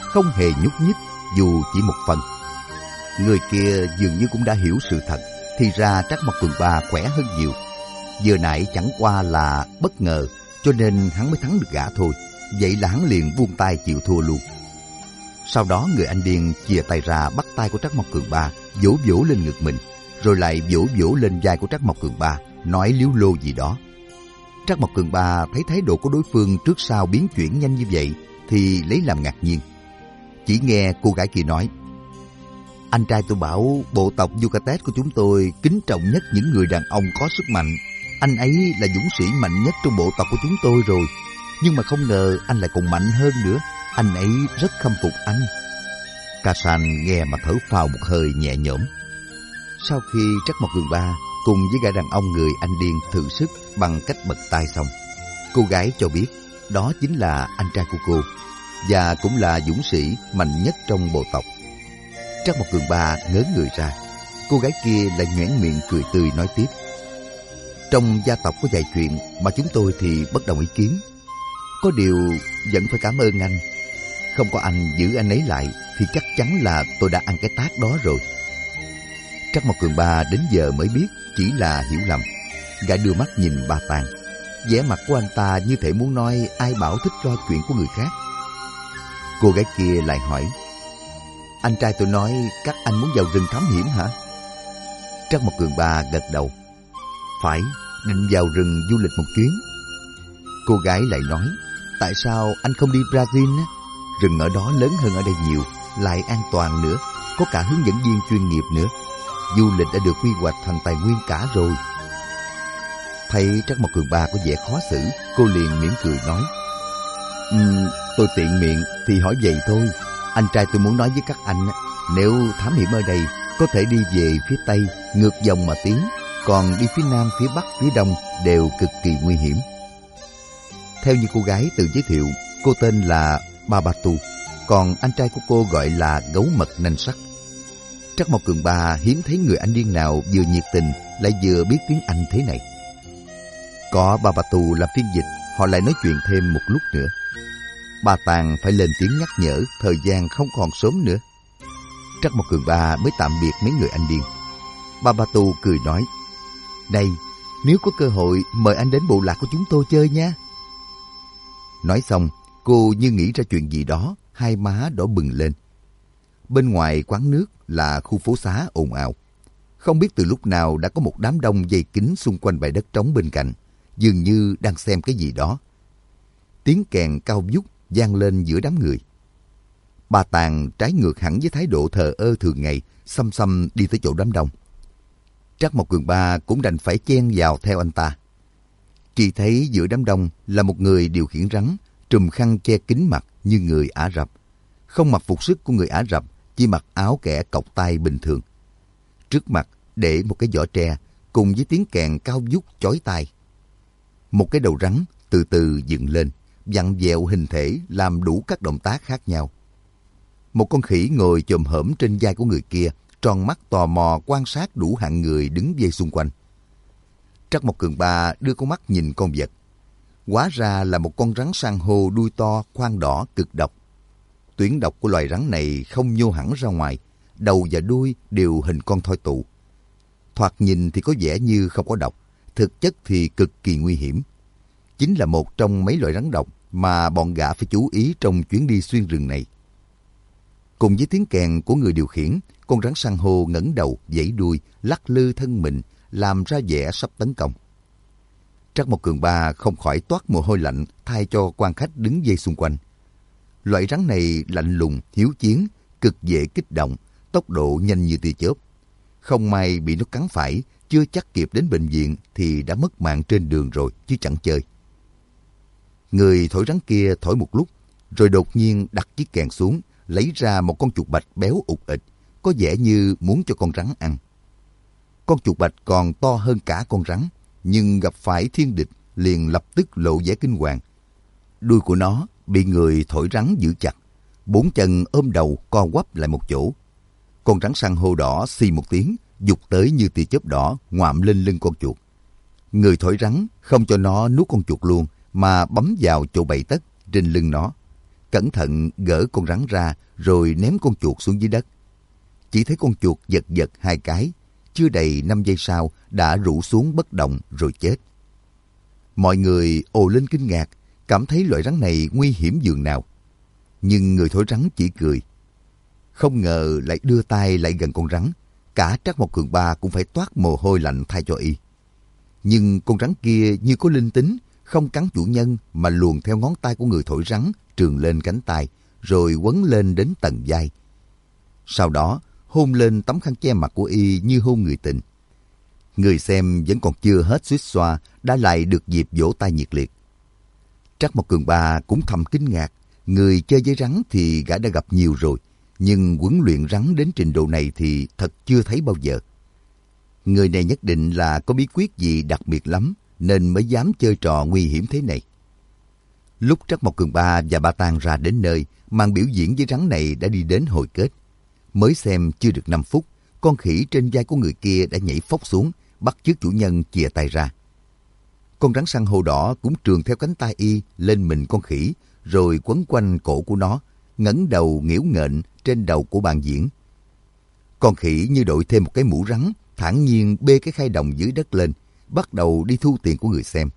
không hề nhúc nhích dù chỉ một phần. Người kia dường như cũng đã hiểu sự thật, thì ra Trắc Mộc Cường Ba khỏe hơn nhiều. Vừa nãy chẳng qua là bất ngờ, cho nên hắn mới thắng được gã thôi. Vậy là hắn liền buông tay chịu thua luôn. Sau đó người anh điên chìa tay ra bắt tay của Trắc Mộc Cường Ba, vỗ vỗ lên ngực mình, rồi lại vỗ vỗ lên vai của Trắc Mộc Cường Ba, nói líu lô gì đó. Trắc Mộc Cường Ba thấy thái độ của đối phương trước sau biến chuyển nhanh như vậy thì lấy làm ngạc nhiên. Chỉ nghe cô gái kia nói: anh trai tôi bảo bộ tộc Yucatec của chúng tôi kính trọng nhất những người đàn ông có sức mạnh. Anh ấy là dũng sĩ mạnh nhất trong bộ tộc của chúng tôi rồi. Nhưng mà không ngờ anh lại còn mạnh hơn nữa. Anh ấy rất khâm phục anh. Ca San nghe mà thở phào một hơi nhẹ nhõm. Sau khi Trắc Mộc Cường Ba cùng với gã đàn ông người anh điên thử sức bằng cách bật tay xong, cô gái cho biết đó chính là anh trai của cô, và cũng là dũng sĩ mạnh nhất trong bộ tộc. Trắc Mộc Cường Ba ngớ người ra. Cô gái kia lại nhoẻn miệng cười tươi nói tiếp: trong gia tộc có vài chuyện mà chúng tôi thì bất đồng ý kiến. Có điều vẫn phải cảm ơn anh. Không có anh giữ anh ấy lại thì chắc chắn là tôi đã ăn cái tát đó rồi. Trắc Mộc Cường Ba đến giờ mới biết chỉ là hiểu lầm. Gã đưa mắt nhìn Ba Tàng. Vẻ mặt của anh ta như thể muốn nói ai bảo thích lo chuyện của người khác. Cô gái kia lại hỏi: anh trai tôi nói các anh muốn vào rừng thám hiểm hả? Trắc Mộc Cường Ba gật đầu. Phải, định vào rừng du lịch một chuyến. Cô gái lại nói: tại sao anh không đi Brazil á? Rừng ở đó lớn hơn ở đây nhiều, lại an toàn nữa, có cả hướng dẫn viên chuyên nghiệp nữa. Du lịch đã được quy hoạch thành tài nguyên cả rồi. Thấy Trắc Mộc Cường Ba có vẻ khó xử, cô liền mỉm cười nói: tôi tiện miệng thì hỏi vậy thôi. Anh trai tôi muốn nói với các anh, nếu thám hiểm ở đây, có thể đi về phía Tây, ngược dòng mà tiến. Còn đi phía Nam, phía Bắc, phía Đông đều cực kỳ nguy hiểm. Theo như cô gái tự giới thiệu, cô tên là Babatu, còn anh trai của cô gọi là Gấu Mật Nanh Sắt. Trắc Mộc Cường Ba hiếm thấy người anh điên nào vừa nhiệt tình lại vừa biết tiếng Anh thế này. Có Babatu làm phiên dịch, họ lại nói chuyện thêm một lúc nữa. Ba Tàng phải lên tiếng nhắc nhở thời gian không còn sớm nữa. Trắc Mộc Cường Ba mới tạm biệt mấy người anh điên. Babatu cười nói: này, nếu có cơ hội mời anh đến bộ lạc của chúng tôi chơi nha. Nói xong, cô như nghĩ ra chuyện gì đó, hai má đỏ bừng lên. Bên ngoài quán nước là khu phố xá ồn ào. Không biết từ lúc nào đã có một đám đông dây kín xung quanh bãi đất trống bên cạnh, dường như đang xem cái gì đó. Tiếng kèn cao vút vang lên giữa đám người. Ba Tàng trái ngược hẳn với thái độ thờ ơ thường ngày, xăm xăm đi tới chỗ đám đông. Trắc Mộc Cường Ba cũng đành phải chen vào theo anh ta. Chỉ thấy giữa đám đông là một người điều khiển rắn, trùm khăn che kín mặt như người Ả Rập. Không mặc phục sức của người Ả Rập, chỉ mặc áo kẻ cộc tay bình thường. Trước mặt để một cái giỏ tre cùng với tiếng kèn cao vút chói tai. Một cái đầu rắn từ từ dựng lên, vặn vẹo hình thể làm đủ các động tác khác nhau. Một con khỉ ngồi chồm hổm trên vai của người kia, tròn mắt tò mò quan sát đủ hạng người đứng vây xung quanh. Trắc Mộc Cường Ba đưa con mắt nhìn con vật. Hóa ra là một con rắn san hô đuôi to, khoang đỏ cực độc. Tuyến độc của loài rắn này không nhô hẳn ra ngoài, đầu và đuôi đều hình con thoi tụ. Thoạt nhìn thì có vẻ như không có độc, thực chất thì cực kỳ nguy hiểm. Chính là một trong mấy loại rắn độc mà bọn gã phải chú ý trong chuyến đi xuyên rừng này. Cùng với tiếng kèn của người điều khiển, con rắn san hô ngẩng đầu, vẫy đuôi, lắc lư thân mình, làm ra vẻ sắp tấn công. Trắc Mộc Cường Ba không khỏi toát mồ hôi lạnh thay cho quan khách đứng dây xung quanh. Loại rắn này lạnh lùng, hiếu chiến, cực dễ kích động, tốc độ nhanh như tia chớp. Không may bị nó cắn phải, chưa chắc kịp đến bệnh viện thì đã mất mạng trên đường rồi chứ chẳng chơi. Người thổi rắn kia thổi một lúc, rồi đột nhiên đặt chiếc kèn xuống, lấy ra một con chuột bạch béo ụt ịch, có vẻ như muốn cho con rắn ăn. Con chuột bạch còn to hơn cả con rắn, nhưng gặp phải thiên địch liền lập tức lộ vẻ kinh hoàng. Đuôi của nó bị người thổi rắn giữ chặt, bốn chân ôm đầu co quắp lại một chỗ. Con rắn san hô đỏ xì một tiếng, giục tới như tia chớp đỏ ngoạm lên lưng con chuột. Người thổi rắn không cho nó nuốt con chuột luôn, mà bấm vào chỗ bầy tất trên lưng nó. cẩn thận gỡ con rắn ra rồi ném con chuột xuống dưới đất. Chỉ thấy con chuột giật giật 2 cái, chưa đầy 5 giây sau đã rũ xuống bất động rồi chết. Mọi người ồ lên kinh ngạc, cảm thấy loại rắn này nguy hiểm dường nào. Nhưng người thổi rắn chỉ cười. Không ngờ lại đưa tay lại gần con rắn, cả Trác Mộc Cường Ba cũng phải toát mồ hôi lạnh thay cho y. Nhưng con rắn kia như có linh tính, không cắn chủ nhân mà luồn theo ngón tay của người thổi rắn trườn lên cánh tay, rồi quấn lên đến tận vai. Sau đó hôn lên tấm khăn che mặt của y như hôn người tình. Người xem vẫn còn chưa hết xuýt xoa đã lại được dịp vỗ tay nhiệt liệt. Trác Mộc Cường Ba cũng thầm kinh ngạc, người chơi với rắn thì gã đã gặp nhiều rồi, nhưng huấn luyện rắn đến trình độ này thì thật chưa thấy bao giờ. Người này nhất định là có bí quyết gì đặc biệt lắm, nên mới dám chơi trò nguy hiểm thế này. Lúc Trác Mộc Cường Ba và Ba Tang ra đến nơi, màn biểu diễn với rắn này đã đi đến hồi kết. Mới xem chưa được 5 phút, con khỉ trên vai của người kia đã nhảy phóc xuống, bắt chước chủ nhân chìa tay ra. Con rắn san hô đỏ cũng trườn theo cánh tay y lên mình con khỉ, rồi quấn quanh cổ của nó, ngẩng đầu nghễu nghệch trên đầu của bạn diễn. Con khỉ như đội thêm một cái mũ rắn, thản nhiên bê cái khay đồng dưới đất lên, bắt đầu đi thu tiền của người xem.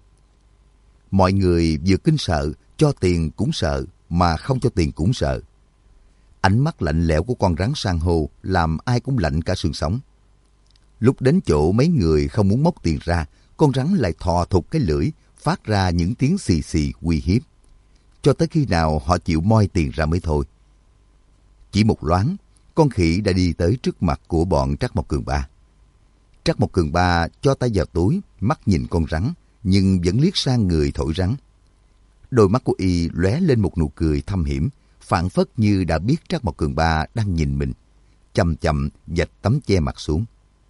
Mọi người vừa kinh sợ, cho tiền cũng sợ, mà không cho tiền cũng sợ. Ánh mắt lạnh lẽo của con rắn san hô làm ai cũng lạnh cả xương sống. Lúc đến chỗ mấy người không muốn móc tiền ra, con rắn lại thò thụt cái lưỡi, phát ra những tiếng xì xì uy hiếp. Cho tới khi nào họ chịu moi tiền ra mới thôi. Chỉ một loáng, con khỉ đã đi tới trước mặt của bọn Trác Mộc Cường Ba. Trác Mộc Cường Ba cho tay vào túi, mắt nhìn con rắn, nhưng vẫn liếc sang người thổi rắn. Đôi mắt của y lóe lên một nụ cười thâm hiểm, phảng phất như đã biết Trác Mộc Cường Ba đang nhìn mình. Chậm chậm vạch tấm che mặt xuống.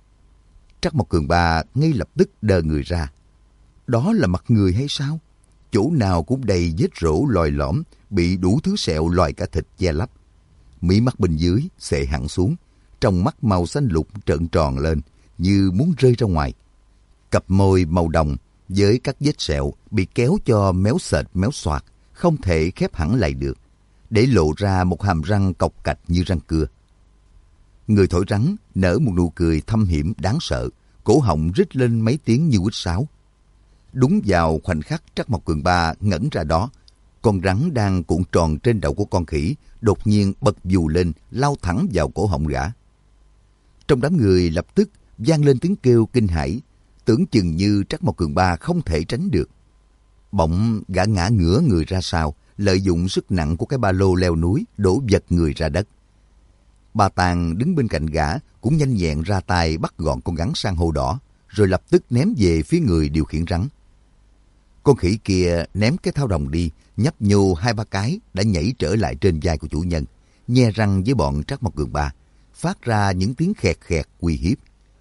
Trác Mộc Cường Ba ngay lập tức đờ người ra. Đó là mặt người hay sao? Chỗ nào cũng đầy vết rỗ lồi lõm, bị đủ thứ sẹo loài cả thịt che lấp. Mí mắt bên dưới xệ hẳn xuống, trong mắt màu xanh lục trợn tròn lên, như muốn rơi ra ngoài. Cặp môi màu đồng với các vết sẹo bị kéo cho méo sệt méo xoạc, không thể khép hẳn lại được, để lộ ra một hàm răng cộc cạch như răng cưa. Người thổi rắn nở một nụ cười thâm hiểm đáng sợ, cổ họng rít lên mấy tiếng như huýt sáo. Đúng vào khoảnh khắc Trác Mộc Cường Ba ngẩn ra đó, con rắn đang cuộn tròn trên đầu của con khỉ đột nhiên bật dù lên, lao thẳng vào cổ họng gã. Trong đám người lập tức vang lên tiếng kêu kinh hãi, tưởng chừng như Trác Mộc Cường Ba không thể tránh được. Bỗng gã ngã ngửa người ra sau, lợi dụng sức nặng của cái ba lô leo núi đổ vật người ra đất. Ba Tang đứng bên cạnh gã cũng nhanh nhẹn ra tay bắt gọn con rắn san hô đỏ, rồi lập tức ném về phía người điều khiển rắn. Con khỉ kia ném cái thao đồng đi, nhấp nhô 2-3 cái đã nhảy trở lại trên vai của chủ nhân, nhe răng với bọn Trác Mộc Cường Ba, phát ra những tiếng khẹt khẹt uy hiếp.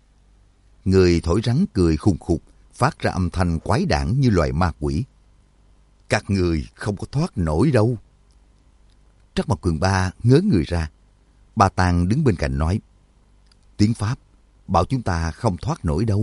Người thổi rắn cười khùng khục, phát ra âm thanh quái đản như loài ma quỷ. Các người không có thoát nổi đâu. Trác Mộc Cường Ba ngớ người ra. Ba Tang đứng bên cạnh nói, tiếng Pháp, bảo chúng ta không thoát nổi đâu.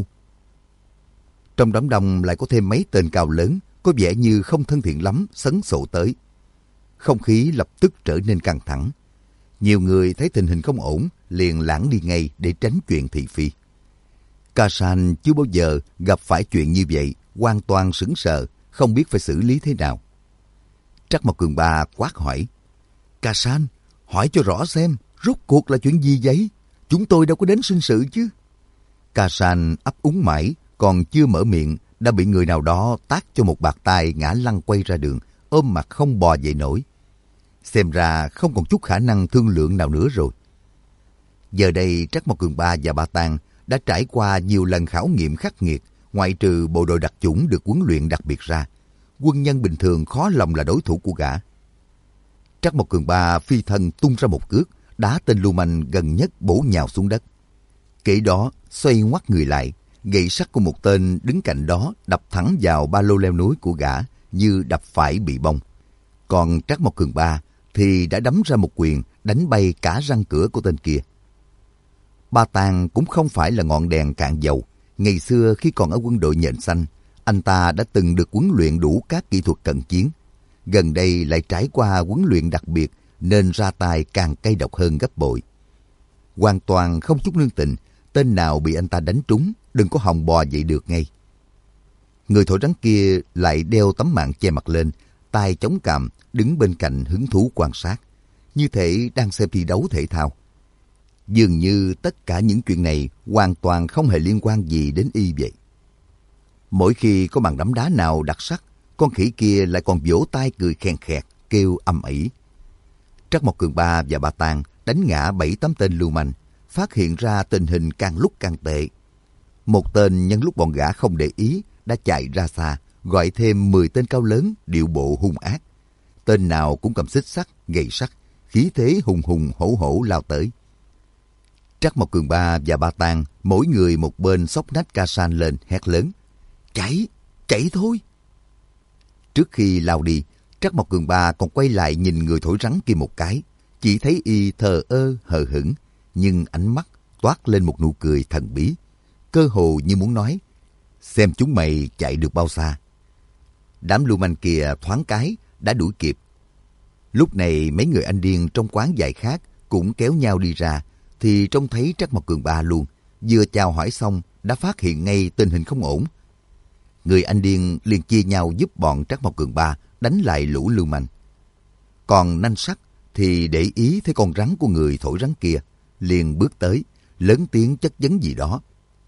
Trong đám đông lại có thêm mấy tên cao lớn, có vẻ như không thân thiện lắm, sấn sổ tới. Không khí lập tức trở nên căng thẳng. Nhiều người thấy tình hình không ổn, liền lảng đi ngay để tránh chuyện thị phi. Ca San chưa bao giờ gặp phải chuyện như vậy, hoàn toàn sững sờ, không biết phải xử lý thế nào. Trác Mộc Cường Ba quát hỏi, Ca San, hỏi cho rõ xem, rốt cuộc là chuyện gì vậy? Chúng tôi đâu có đến sinh sự chứ. Ca San ấp úng mãi, còn chưa mở miệng, đã bị người nào đó tát cho một bạt tai ngã lăn quay ra đường, ôm mặt không bò dậy nổi. Xem ra không còn chút khả năng thương lượng nào nữa rồi. Giờ đây Trác Mộc Cường Ba và Ba Tang đã trải qua nhiều lần khảo nghiệm khắc nghiệt, ngoại trừ bộ đội đặc chủng được huấn luyện đặc biệt ra. Quân nhân bình thường khó lòng là đối thủ của gã. Trác Mộc Cường Ba phi thân tung ra một cước, đá tên lưu manh gần nhất bổ nhào xuống đất. Kể đó xoay ngoắt người lại, gậy sắt của một tên đứng cạnh đó đập thẳng vào ba lô leo núi của gã như đập phải bị bông. Còn Trác Mộc Cường Ba thì đã đấm ra một quyền đánh bay cả răng cửa của tên kia. Ba Tang cũng không phải là ngọn đèn cạn dầu. Ngày xưa khi còn ở quân đội nhện xanh, anh ta đã từng được huấn luyện đủ các kỹ thuật cận chiến. Gần đây lại trải qua huấn luyện đặc biệt nên ra tay càng cay độc hơn gấp bội. Hoàn toàn không chút nương tình, tên nào bị anh ta đánh trúng đừng có hòng bò dậy được ngay. Người thổi rắn kia lại đeo tấm mạng che mặt lên, tay chống cằm, đứng bên cạnh hứng thú quan sát, như thể đang xem thi đấu thể thao. Dường như tất cả những chuyện này hoàn toàn không hề liên quan gì đến y vậy. Mỗi khi có màn đấm đá nào đặc sắc, con khỉ kia lại còn vỗ tay cười khen khẹt, kêu âm ỉ. Trắc Mộc Cường Ba và Ba Tang đánh ngã 7-8 tên lưu manh, phát hiện ra tình hình càng lúc càng tệ. Một tên nhân lúc bọn gã không để ý đã chạy ra xa, gọi thêm 10 tên cao lớn điệu bộ hung ác. Tên nào cũng cầm xích sắt, gậy sắt, khí thế hùng hùng hổ hổ lao tới. Trắc Mộc Cường Ba và Ba Tang mỗi người một bên xốc nách ca san lên hét lớn: Chạy, chạy thôi! Trước khi lao đi, Trắc Mộc Cường Ba còn quay lại nhìn người thổi rắn kia một cái, chỉ thấy y thờ ơ hờ hững, nhưng ánh mắt toát lên một nụ cười thần bí, cơ hồ như muốn nói: xem chúng mày chạy được bao xa. Đám lưu manh kia thoáng cái đã đuổi kịp. Lúc này mấy người anh điên trong quán giải khát cũng kéo nhau đi ra, thì trông thấy Trắc Mộc Cường Ba luôn. Vừa chào hỏi xong đã phát hiện ngay tình hình không ổn. Người anh điên liền chia nhau giúp bọn Trắc Mộc Cường Ba đánh lại lũ lưu manh. Còn Nanh Sắt thì để ý thấy con rắn của người thổi rắn kia, liền bước tới, lớn tiếng chất vấn gì đó.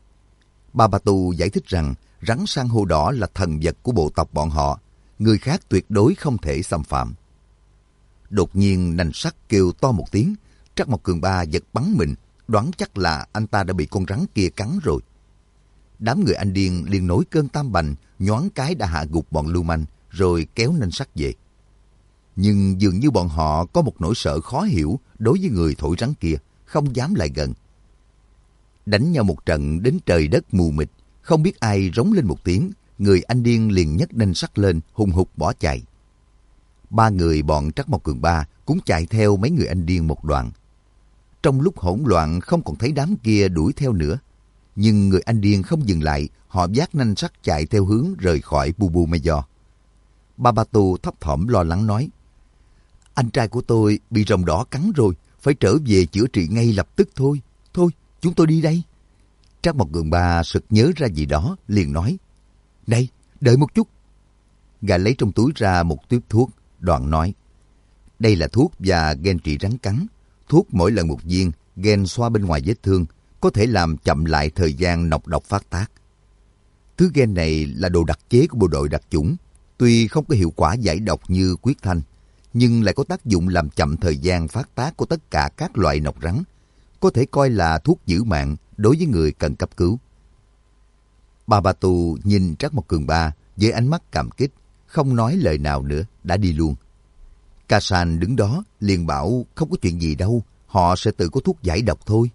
Ba Tu giải thích rằng rắn san hô đỏ là thần vật của bộ tộc bọn họ, người khác tuyệt đối không thể xâm phạm. Đột nhiên Nanh Sắt kêu to một tiếng, Trắc Mộc Cường Ba giật bắn mình, đoán chắc là anh ta đã bị con rắn kia cắn rồi. Đám người anh điên liền nổi cơn tam bành, nhoáng cái đã hạ gục bọn lưu manh, rồi kéo Nanh Sắt về. Nhưng dường như bọn họ có một nỗi sợ khó hiểu đối với người thổi rắn kia, không dám lại gần. Đánh nhau một trận đến trời đất mù mịt, không biết ai rống lên một tiếng, người anh điên liền nhấc Nanh Sắt lên, hùng hục bỏ chạy. Ba người bọn Trắc Mộc Cường Ba cũng chạy theo mấy người anh điên một đoạn. Trong lúc hỗn loạn không còn thấy đám kia đuổi theo nữa, nhưng người anh điên không dừng lại, họ vác Nanh Sắt chạy theo hướng rời khỏi Bubu Mayor. Ba Tu thấp thỏm lo lắng nói: Anh trai của tôi bị rồng đỏ cắn rồi, phải trở về chữa trị ngay lập tức thôi. Thôi, chúng tôi đi đây. Trắc Mộc Cường Ba sực nhớ ra gì đó, liền nói: Này, đợi một chút. Gã lấy trong túi ra một tuyếp thuốc, đoạn nói: Đây là thuốc và gen trị rắn cắn. Thuốc mỗi lần một viên, gen xoa bên ngoài vết thương, có thể làm chậm lại thời gian nọc độc phát tác. Thứ gen này là đồ đặc chế của bộ đội đặc chủng, tuy không có hiệu quả giải độc như huyết thanh, nhưng lại có tác dụng làm chậm thời gian phát tác của tất cả các loại nọc rắn, có thể coi là thuốc giữ mạng đối với người cần cấp cứu. Ba Tu nhìn Trắc Mộc Cường Ba với ánh mắt cảm kích, không nói lời nào nữa, đã đi luôn. Ca San đứng đó liền bảo không có chuyện gì đâu, họ sẽ tự có thuốc giải độc thôi.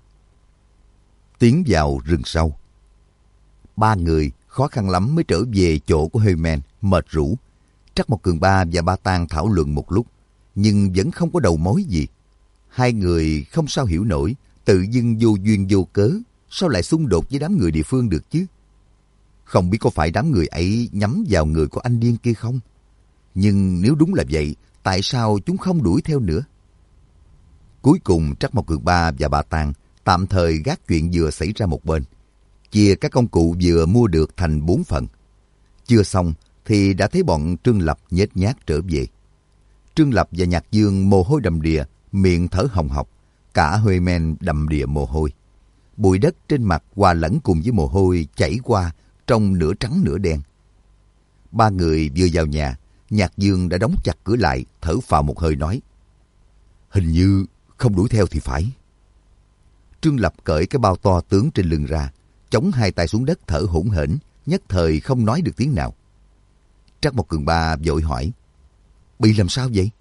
Tiến vào rừng sâu. Ba người khó khăn lắm mới trở về chỗ của Heyman, mệt rũ. Trắc Mộc Cường Ba và Ba Tang thảo luận một lúc, nhưng vẫn không có đầu mối gì. Hai người không sao hiểu nổi, tự dưng vô duyên vô cớ, sao lại xung đột với đám người địa phương được chứ? Không biết có phải đám người ấy nhắm vào người của anh điên kia không? Nhưng nếu đúng là vậy, tại sao chúng không đuổi theo nữa? Cuối cùng Trắc Mộc Cường Ba và Ba Tang tạm thời gác chuyện vừa xảy ra một bên, chia các công cụ vừa mua được thành 4 phần. Chưa xong thì đã thấy bọn Trương Lập nhếch nhác trở về. Trương Lập và Nhạc Dương mồ hôi đầm đìa, miệng thở hồng hộc, cả Huệ Men đầm đìa mồ hôi. Bụi đất trên mặt hòa lẫn cùng với mồ hôi chảy qua, trông nửa trắng nửa đen. Ba người vừa vào nhà, Nhạc Dương đã đóng chặt cửa lại, thở phào một hơi nói: Hình như không đuổi theo thì phải. Trương Lập cởi cái bao to tướng trên lưng ra, chống hai tay xuống đất thở hổn hển, nhất thời không nói được tiếng nào. Trắc Mộc Cường Ba vội hỏi: Bị làm sao vậy?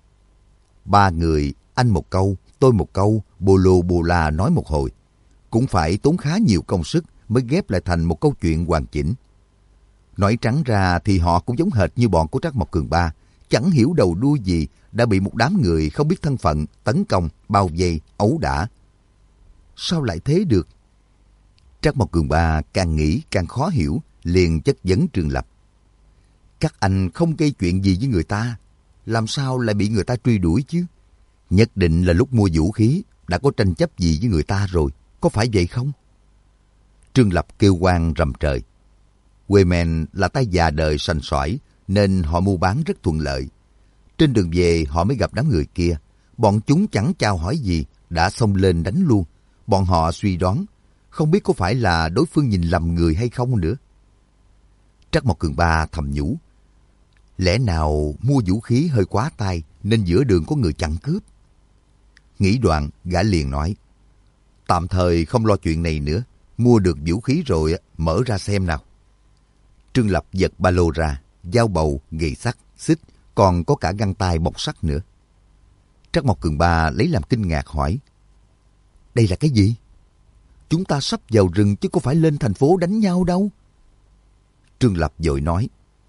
Ba người, anh một câu, tôi một câu, bô lô bô la nói một hồi. Cũng phải tốn khá nhiều công sức mới ghép lại thành một câu chuyện hoàn chỉnh. Nói trắng ra thì họ cũng giống hệt như bọn của Trắc Mộc Cường Ba, chẳng hiểu đầu đuôi gì đã bị một đám người không biết thân phận tấn công, bao vây, ấu đả. Sao lại thế được? Trắc Mộc Cường Ba càng nghĩ càng khó hiểu, liền chất vấn Trương Lập: Các anh không gây chuyện gì với người ta, làm sao lại bị người ta truy đuổi chứ? Nhất định là lúc mua vũ khí đã có tranh chấp gì với người ta rồi, có phải vậy không? Trương Lập kêu oan rầm trời. Wayman là tay già đời sành sỏi nên họ mua bán rất thuận lợi. Trên đường về họ mới gặp đám người kia. Bọn chúng chẳng chào hỏi gì, đã xông lên đánh luôn. Bọn họ suy đoán, không biết có phải là đối phương nhìn lầm người hay không nữa. Trắc Mộc Cường Ba thầm nhủ, lẽ nào mua vũ khí hơi quá tay nên giữa đường có người chặn cướp. Nghĩ đoạn, gã liền nói, tạm thời không lo chuyện này nữa, mua được vũ khí rồi mở ra xem nào. Trương Lập giật ba lô ra, dao bầu, gậy sắt, xích, còn có cả găng tay bọc sắt nữa. Trắc Mộc Cường Ba lấy làm kinh ngạc hỏi, đây là cái gì? Chúng ta sắp vào rừng chứ có phải lên thành phố đánh nhau đâu. Trương Lập vội nói,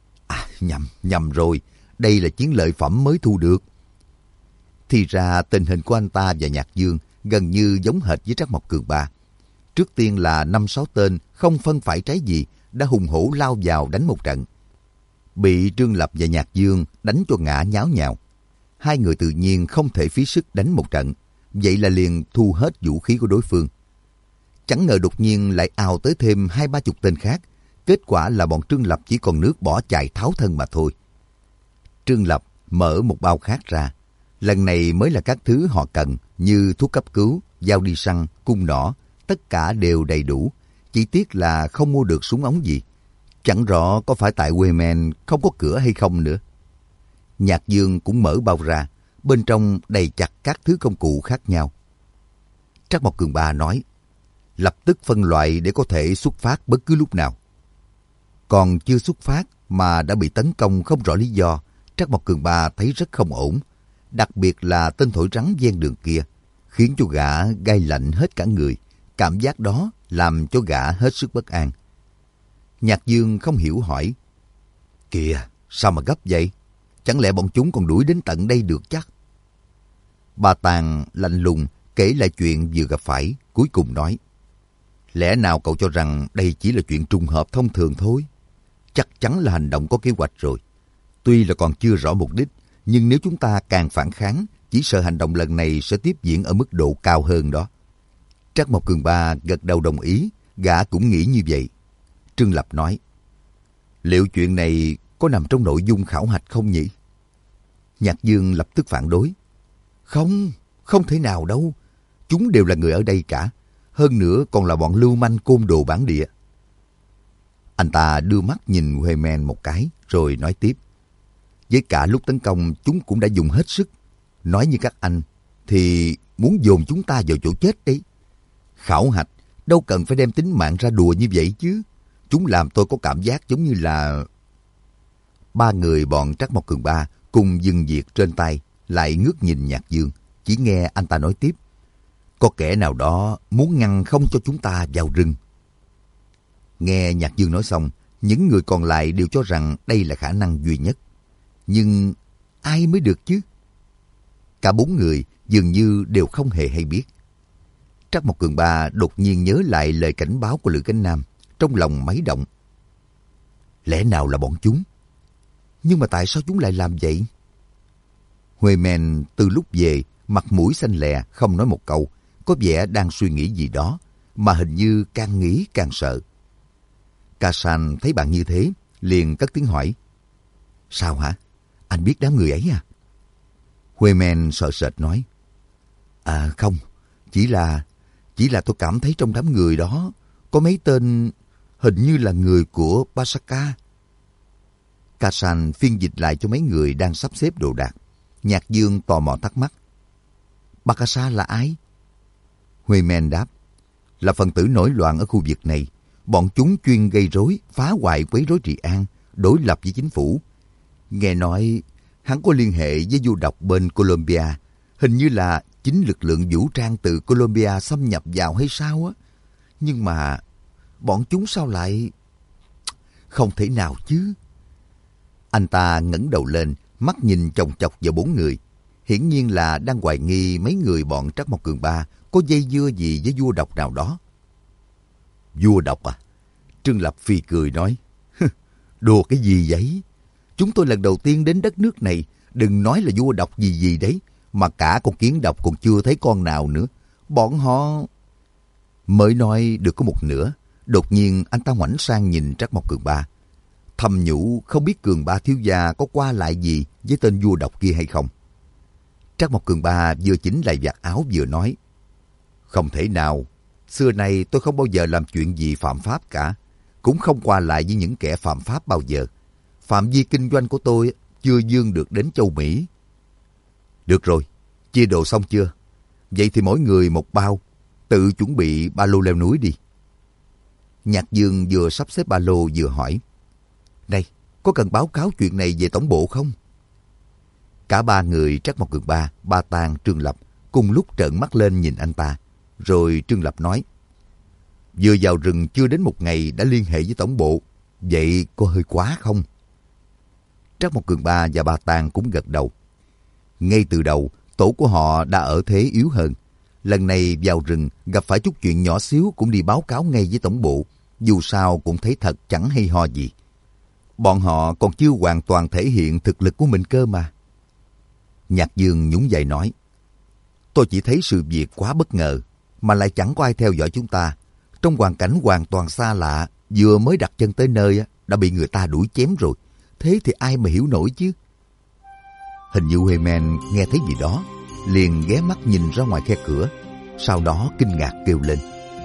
nhầm rồi, đây là chiến lợi phẩm mới thu được. Thì ra tình hình của anh ta và Nhạc Dương gần như giống hệt với Trắc Mộc Cường Ba. Trước tiên là 5-6 tên không phân phải trái gì đã hùng hổ lao vào đánh một trận. Bị Trương Lập và Nhạc Dương đánh cho ngã nháo nhào. Hai người tự nhiên không thể phí sức đánh một trận, vậy là liền thu hết vũ khí của đối phương. Chẳng ngờ đột nhiên lại ào tới thêm 20-30 tên khác. Kết quả là bọn Trương Lập chỉ còn nước bỏ chạy tháo thân mà thôi. Trương Lập mở một bao khác ra. Lần này mới là các thứ họ cần như thuốc cấp cứu, dao đi săn, cung nỏ. Tất cả đều đầy đủ. Chỉ tiếc là không mua được súng ống gì. Chẳng rõ có phải tại Wayman không có cửa hay không nữa. Nhạc Dương cũng mở bao ra. Bên trong đầy chặt các thứ công cụ khác nhau. Trắc Mộc Cường Ba nói, lập tức phân loại để có thể xuất phát bất cứ lúc nào. Còn chưa xuất phát mà đã bị tấn công không rõ lý do, Trắc Mộc Cường Ba thấy rất không ổn. Đặc biệt là tên thổi rắn ven đường kia, khiến cho gã gai lạnh hết cả người. Cảm giác đó làm cho gã hết sức bất an. Nhạc Dương không hiểu hỏi, kìa, sao mà gấp vậy? Chẳng lẽ bọn chúng còn đuổi đến tận đây được chắc? Bà Tàng lạnh lùng kể lại chuyện vừa gặp phải, cuối cùng nói, lẽ nào cậu cho rằng đây chỉ là chuyện trùng hợp thông thường thôi? Chắc chắn là hành động có kế hoạch rồi. Tuy là còn chưa rõ mục đích, nhưng nếu chúng ta càng phản kháng, chỉ sợ hành động lần này sẽ tiếp diễn ở mức độ cao hơn đó. Trắc Mộc Cường Ba gật đầu đồng ý, gã cũng nghĩ như vậy. Trương Lập nói, liệu chuyện này có nằm trong nội dung khảo hạch không nhỉ? Nhạc Dương lập tức phản đối. Không thể nào đâu. Chúng đều là người ở đây cả. Hơn nữa còn là bọn lưu manh côn đồ bản địa. Anh ta đưa mắt nhìn Wayman một cái, rồi nói tiếp. Với cả lúc tấn công, chúng cũng đã dùng hết sức. Nói như các anh, thì muốn dồn chúng ta vào chỗ chết đấy. Khảo hạch, đâu cần phải đem tính mạng ra đùa như vậy chứ. Chúng làm tôi có cảm giác giống như là... Ba người bọn Trắc Mộc Cường Ba cùng dừng việc trên tay, lại ngước nhìn Nhạc Dương. Chỉ nghe anh ta nói tiếp. Có kẻ nào đó muốn ngăn không cho chúng ta vào rừng. Nghe Nhạc Dương nói xong, những người còn lại đều cho rằng đây là khả năng duy nhất. Nhưng ai mới được chứ? Cả bốn người dường như đều không hề hay biết. Trắc Mộc Cường Ba đột nhiên nhớ lại lời cảnh báo của Lữ Cánh Nam, trong lòng máy động. Lẽ nào là bọn chúng? Nhưng mà tại sao chúng lại làm vậy? Wayman từ lúc về, mặt mũi xanh lè, không nói một câu, có vẻ đang suy nghĩ gì đó, mà hình như càng nghĩ càng sợ. Kazan thấy bạn như thế, liền cất tiếng hỏi. Sao hả? Anh biết đám người ấy à? Wayman sợ sệt nói. Không, chỉ là tôi cảm thấy trong đám người đó có mấy tên hình như là người của Basaka. Kazan phiên dịch lại cho mấy người đang sắp xếp đồ đạc. Nhạc Dương tò mò thắc mắc. Bakasa là ai? Wayman đáp. Là phần tử nổi loạn ở khu vực này. Bọn chúng chuyên gây rối, phá hoại quấy rối trị an, đối lập với chính phủ. Nghe nói hắn có liên hệ với du độc bên Colombia. Hình như là chính lực lượng vũ trang từ Colombia xâm nhập vào hay sao á. Nhưng mà bọn chúng sao lại... Không thể nào chứ. Anh ta ngẩng đầu lên, mắt nhìn chòng chọc vào bốn người. Hiển nhiên là đang hoài nghi mấy người bọn Trắc Mộc Cường Ba có dây dưa gì với vua độc nào đó. Vua độc à? Trương Lập phì cười nói. Đùa cái gì vậy? Chúng tôi lần đầu tiên đến đất nước này, Đừng nói là vua độc gì gì đấy, mà cả con kiến độc còn chưa thấy con nào nữa. Bọn họ... Mới nói được có một nửa, đột nhiên anh ta ngoảnh sang nhìn Trác Mộc Cường Ba, thầm nhủ không biết Cường Ba thiếu gia có qua lại gì với tên vua độc kia hay không. Trác Mộc Cường Ba vừa chỉnh lại vạt áo vừa nói, không thể nào, xưa nay tôi không bao giờ làm chuyện gì phạm pháp cả, cũng không qua lại với những kẻ phạm pháp bao giờ. Phạm vi kinh doanh của tôi chưa vươn được đến châu Mỹ. Được rồi, chia đồ xong chưa? Vậy thì mỗi người một bao, tự chuẩn bị ba lô leo núi đi. Nhạc Dương vừa sắp xếp ba lô vừa hỏi, này, có cần báo cáo chuyện này về tổng bộ không? Cả ba người Trác Mộc Cường Ba, Ba Tang, Trương Lập cùng lúc trợn mắt lên nhìn anh ta. Rồi Trương Lập nói, vừa vào rừng chưa đến một ngày đã liên hệ với tổng bộ, vậy có hơi quá không? Trác Mộc Cường Ba và Ba Tang cũng gật đầu. Ngay từ đầu, tổ của họ đã ở thế yếu hơn. Lần này vào rừng gặp phải chút chuyện nhỏ xíu cũng đi báo cáo ngay với tổng bộ, dù sao cũng thấy thật chẳng hay ho gì. Bọn họ còn chưa hoàn toàn thể hiện thực lực của mình cơ mà. Nhạc Dương nhún vai nói, tôi chỉ thấy sự việc quá bất ngờ, mà lại chẳng có ai theo dõi chúng ta. Trong hoàn cảnh hoàn toàn xa lạ, vừa mới đặt chân tới nơi đã bị người ta đuổi chém rồi. Thế thì ai mà hiểu nổi chứ? Hình như Huệ Men nghe thấy gì đó, liền ghé mắt nhìn ra ngoài khe cửa, sau đó kinh ngạc kêu lên,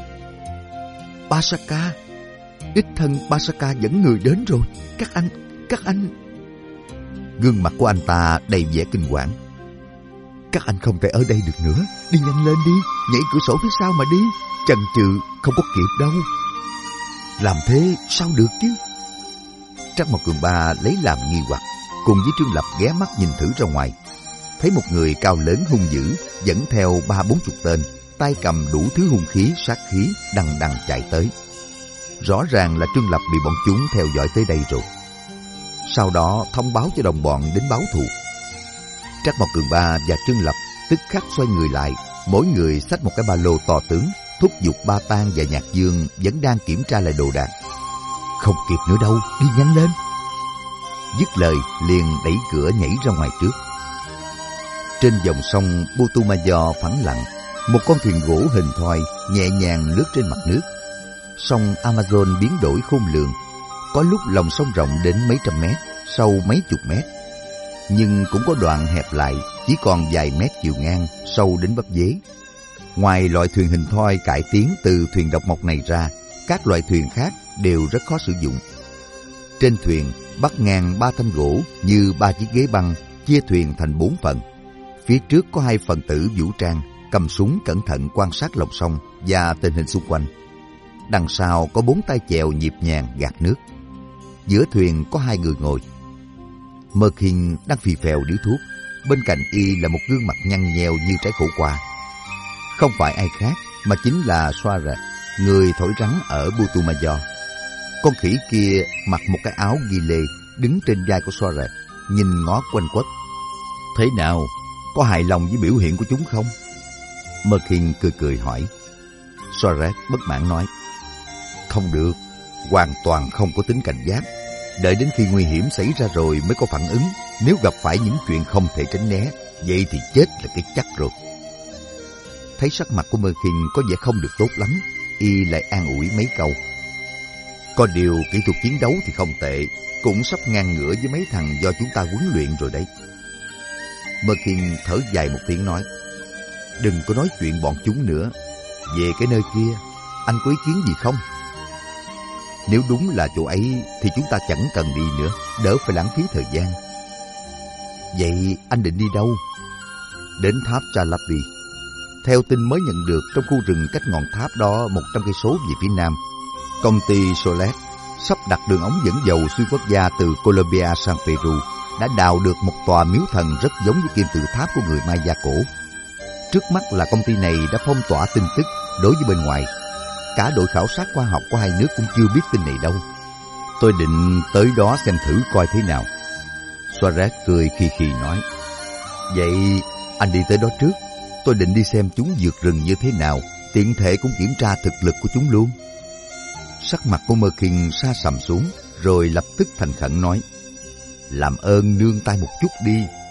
Pasaka! Đích thân Pasaka dẫn người đến rồi. Các anh... Gương mặt của anh ta đầy vẻ kinh hoàng. Các anh không thể ở đây được nữa, đi nhanh lên đi, nhảy cửa sổ phía sau mà đi, chần chừ không có kịp đâu. Làm thế sao được chứ? Trác Mộc Cường Ba lấy làm nghi hoặc, cùng với Trương Lập ghé mắt nhìn thử ra ngoài, thấy một người cao lớn hung dữ dẫn theo 30-40 tên, tay cầm đủ thứ hung khí sát khí đằng đằng chạy tới. Rõ ràng là Trương Lập bị bọn chúng theo dõi tới đây rồi. Sau đó thông báo cho đồng bọn đến báo thù. Trác Mộc Cường Ba và Trương Lập tức khắc xoay người lại, mỗi người xách một cái ba lô to tướng, thúc giục Ba Tang và Nhạc Dương vẫn đang kiểm tra lại đồ đạc. Không kịp nữa đâu, đi nhanh lên. Dứt lời liền đẩy cửa nhảy ra ngoài trước. Trên dòng sông Putumayo phẳng lặng, một con thuyền gỗ hình thoi nhẹ nhàng lướt trên mặt nước. Sông Amazon biến đổi khôn lường, có lúc lòng sông rộng đến mấy trăm mét, sâu mấy chục mét, nhưng cũng có đoạn hẹp lại, chỉ còn vài mét chiều ngang, sâu đến bắp dế. Ngoài loại thuyền hình thoi cải tiến từ thuyền độc mộc này ra, các loại thuyền khác đều rất khó sử dụng. Trên thuyền bắc ngang 3 thanh gỗ như 3 chiếc ghế băng, chia thuyền thành 4 phần. Phía trước có 2 phần tử vũ trang cầm súng cẩn thận quan sát lòng sông và tình hình xung quanh. Đằng sau có 4 tay chèo nhịp nhàng gạt nước. Giữa thuyền có 2 người ngồi. Merkin đang phì phèo điếu thuốc, bên cạnh y là một gương mặt nhăn nheo như trái khổ qua. Không phải ai khác mà chính là Soare, người thổi rắn ở Putumayo. Con khỉ kia mặc một cái áo ghi lê, đứng trên vai của Soare, nhìn ngó quanh quất. Thế nào, có hài lòng với biểu hiện của chúng không? Merkin cười cười hỏi. Soare bất mãn nói, không được, hoàn toàn không có tính cảnh giác. Đợi đến khi nguy hiểm xảy ra rồi mới có phản ứng. Nếu gặp phải những chuyện không thể tránh né, vậy thì chết là cái chắc rồi. Thấy sắc mặt của Merkin có vẻ không được tốt lắm, y lại an ủi mấy câu. Có điều kỹ thuật chiến đấu thì không tệ, cũng sắp ngang ngửa với mấy thằng do chúng ta huấn luyện rồi đấy. Merkin thở dài một tiếng nói, đừng có nói chuyện bọn chúng nữa. Về cái nơi kia, anh có ý kiến gì không? Nếu đúng là chỗ ấy thì chúng ta chẳng cần đi nữa, đỡ phải lãng phí thời gian. Vậy anh định đi đâu? Đến tháp Chalapi. Theo tin mới nhận được, trong khu rừng cách ngọn tháp đó 100 cây số về phía nam, công ty Solet sắp đặt đường ống dẫn dầu xuyên quốc gia từ Colombia sang Peru đã đào được một tòa miếu thần rất giống với kim tự tháp của người Maya cổ. Trước mắt là công ty này đã phong tỏa tin tức đối với bên ngoài. Cả đội khảo sát khoa học của hai nước cũng chưa biết tin này đâu. Tôi định tới đó xem thử coi thế nào. Suarez cười khì khì nói, vậy anh đi tới đó trước. Tôi định đi xem chúng vượt rừng như thế nào, tiện thể cũng kiểm tra thực lực của chúng luôn. Sắc mặt của Merkin sa sầm xuống, rồi lập tức thành khẩn nói, làm ơn nương tay một chút đi.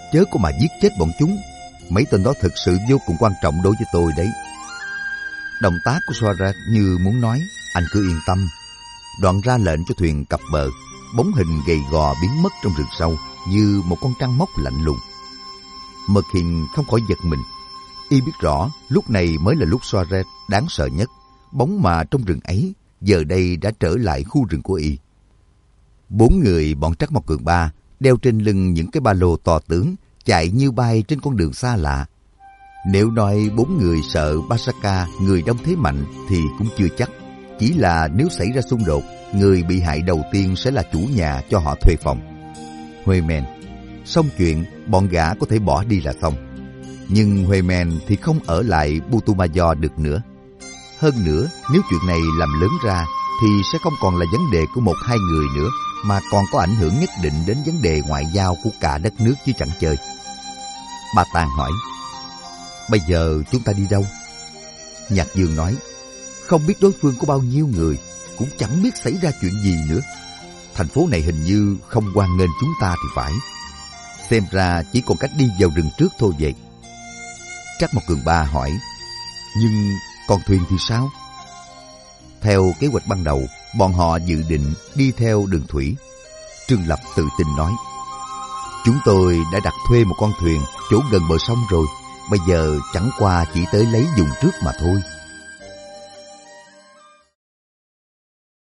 chớ có mà giết chết bọn chúng. Mấy tên đó thực sự vô cùng quan trọng đối với tôi đấy. Động tác của Soares như muốn nói, anh cứ yên tâm. Đoạn ra lệnh cho thuyền cập bờ. Bóng hình gầy gò biến mất trong rừng sâu như một con trăng móc lạnh lùng. Mật Hiền không khỏi giật mình. Y biết rõ lúc này mới là lúc Soares đáng sợ nhất. Bóng mà trong rừng ấy giờ đây đã trở lại khu rừng của Y. 4 người bọn Trắc Mộc Cường Ba đeo trên lưng những cái ba lô to tướng, chạy như bay trên con đường xa lạ. Nếu nói 4 người sợ Basaka, người đông thế mạnh thì cũng chưa chắc. Chỉ là nếu xảy ra xung đột, người bị hại đầu tiên sẽ là chủ nhà cho họ thuê phòng. Huê Men, xong chuyện, bọn gã có thể bỏ đi là xong. Nhưng Huê Men thì không ở lại Putumayo được nữa. Hơn nữa, nếu chuyện này làm lớn ra thì sẽ không còn là vấn đề của 1-2 người nữa, mà còn có ảnh hưởng nhất định đến vấn đề ngoại giao của cả đất nước chứ chẳng chơi. Ba Tàng hỏi, bây giờ chúng ta đi đâu? Nhạc Dương nói, không biết đối phương có bao nhiêu người, cũng chẳng biết xảy ra chuyện gì nữa. Thành phố này hình như không hoan nghênh chúng ta thì phải. Xem ra chỉ còn cách đi vào rừng trước thôi vậy. Trắc Mộc Cường Ba hỏi, nhưng còn thuyền thì sao? Theo kế hoạch ban đầu, bọn họ dự định đi theo đường thủy. Trương Lập tự tin nói, chúng tôi đã đặt thuê một con thuyền chỗ gần bờ sông rồi. Bây giờ chẳng qua chỉ tới lấy dùng trước mà thôi.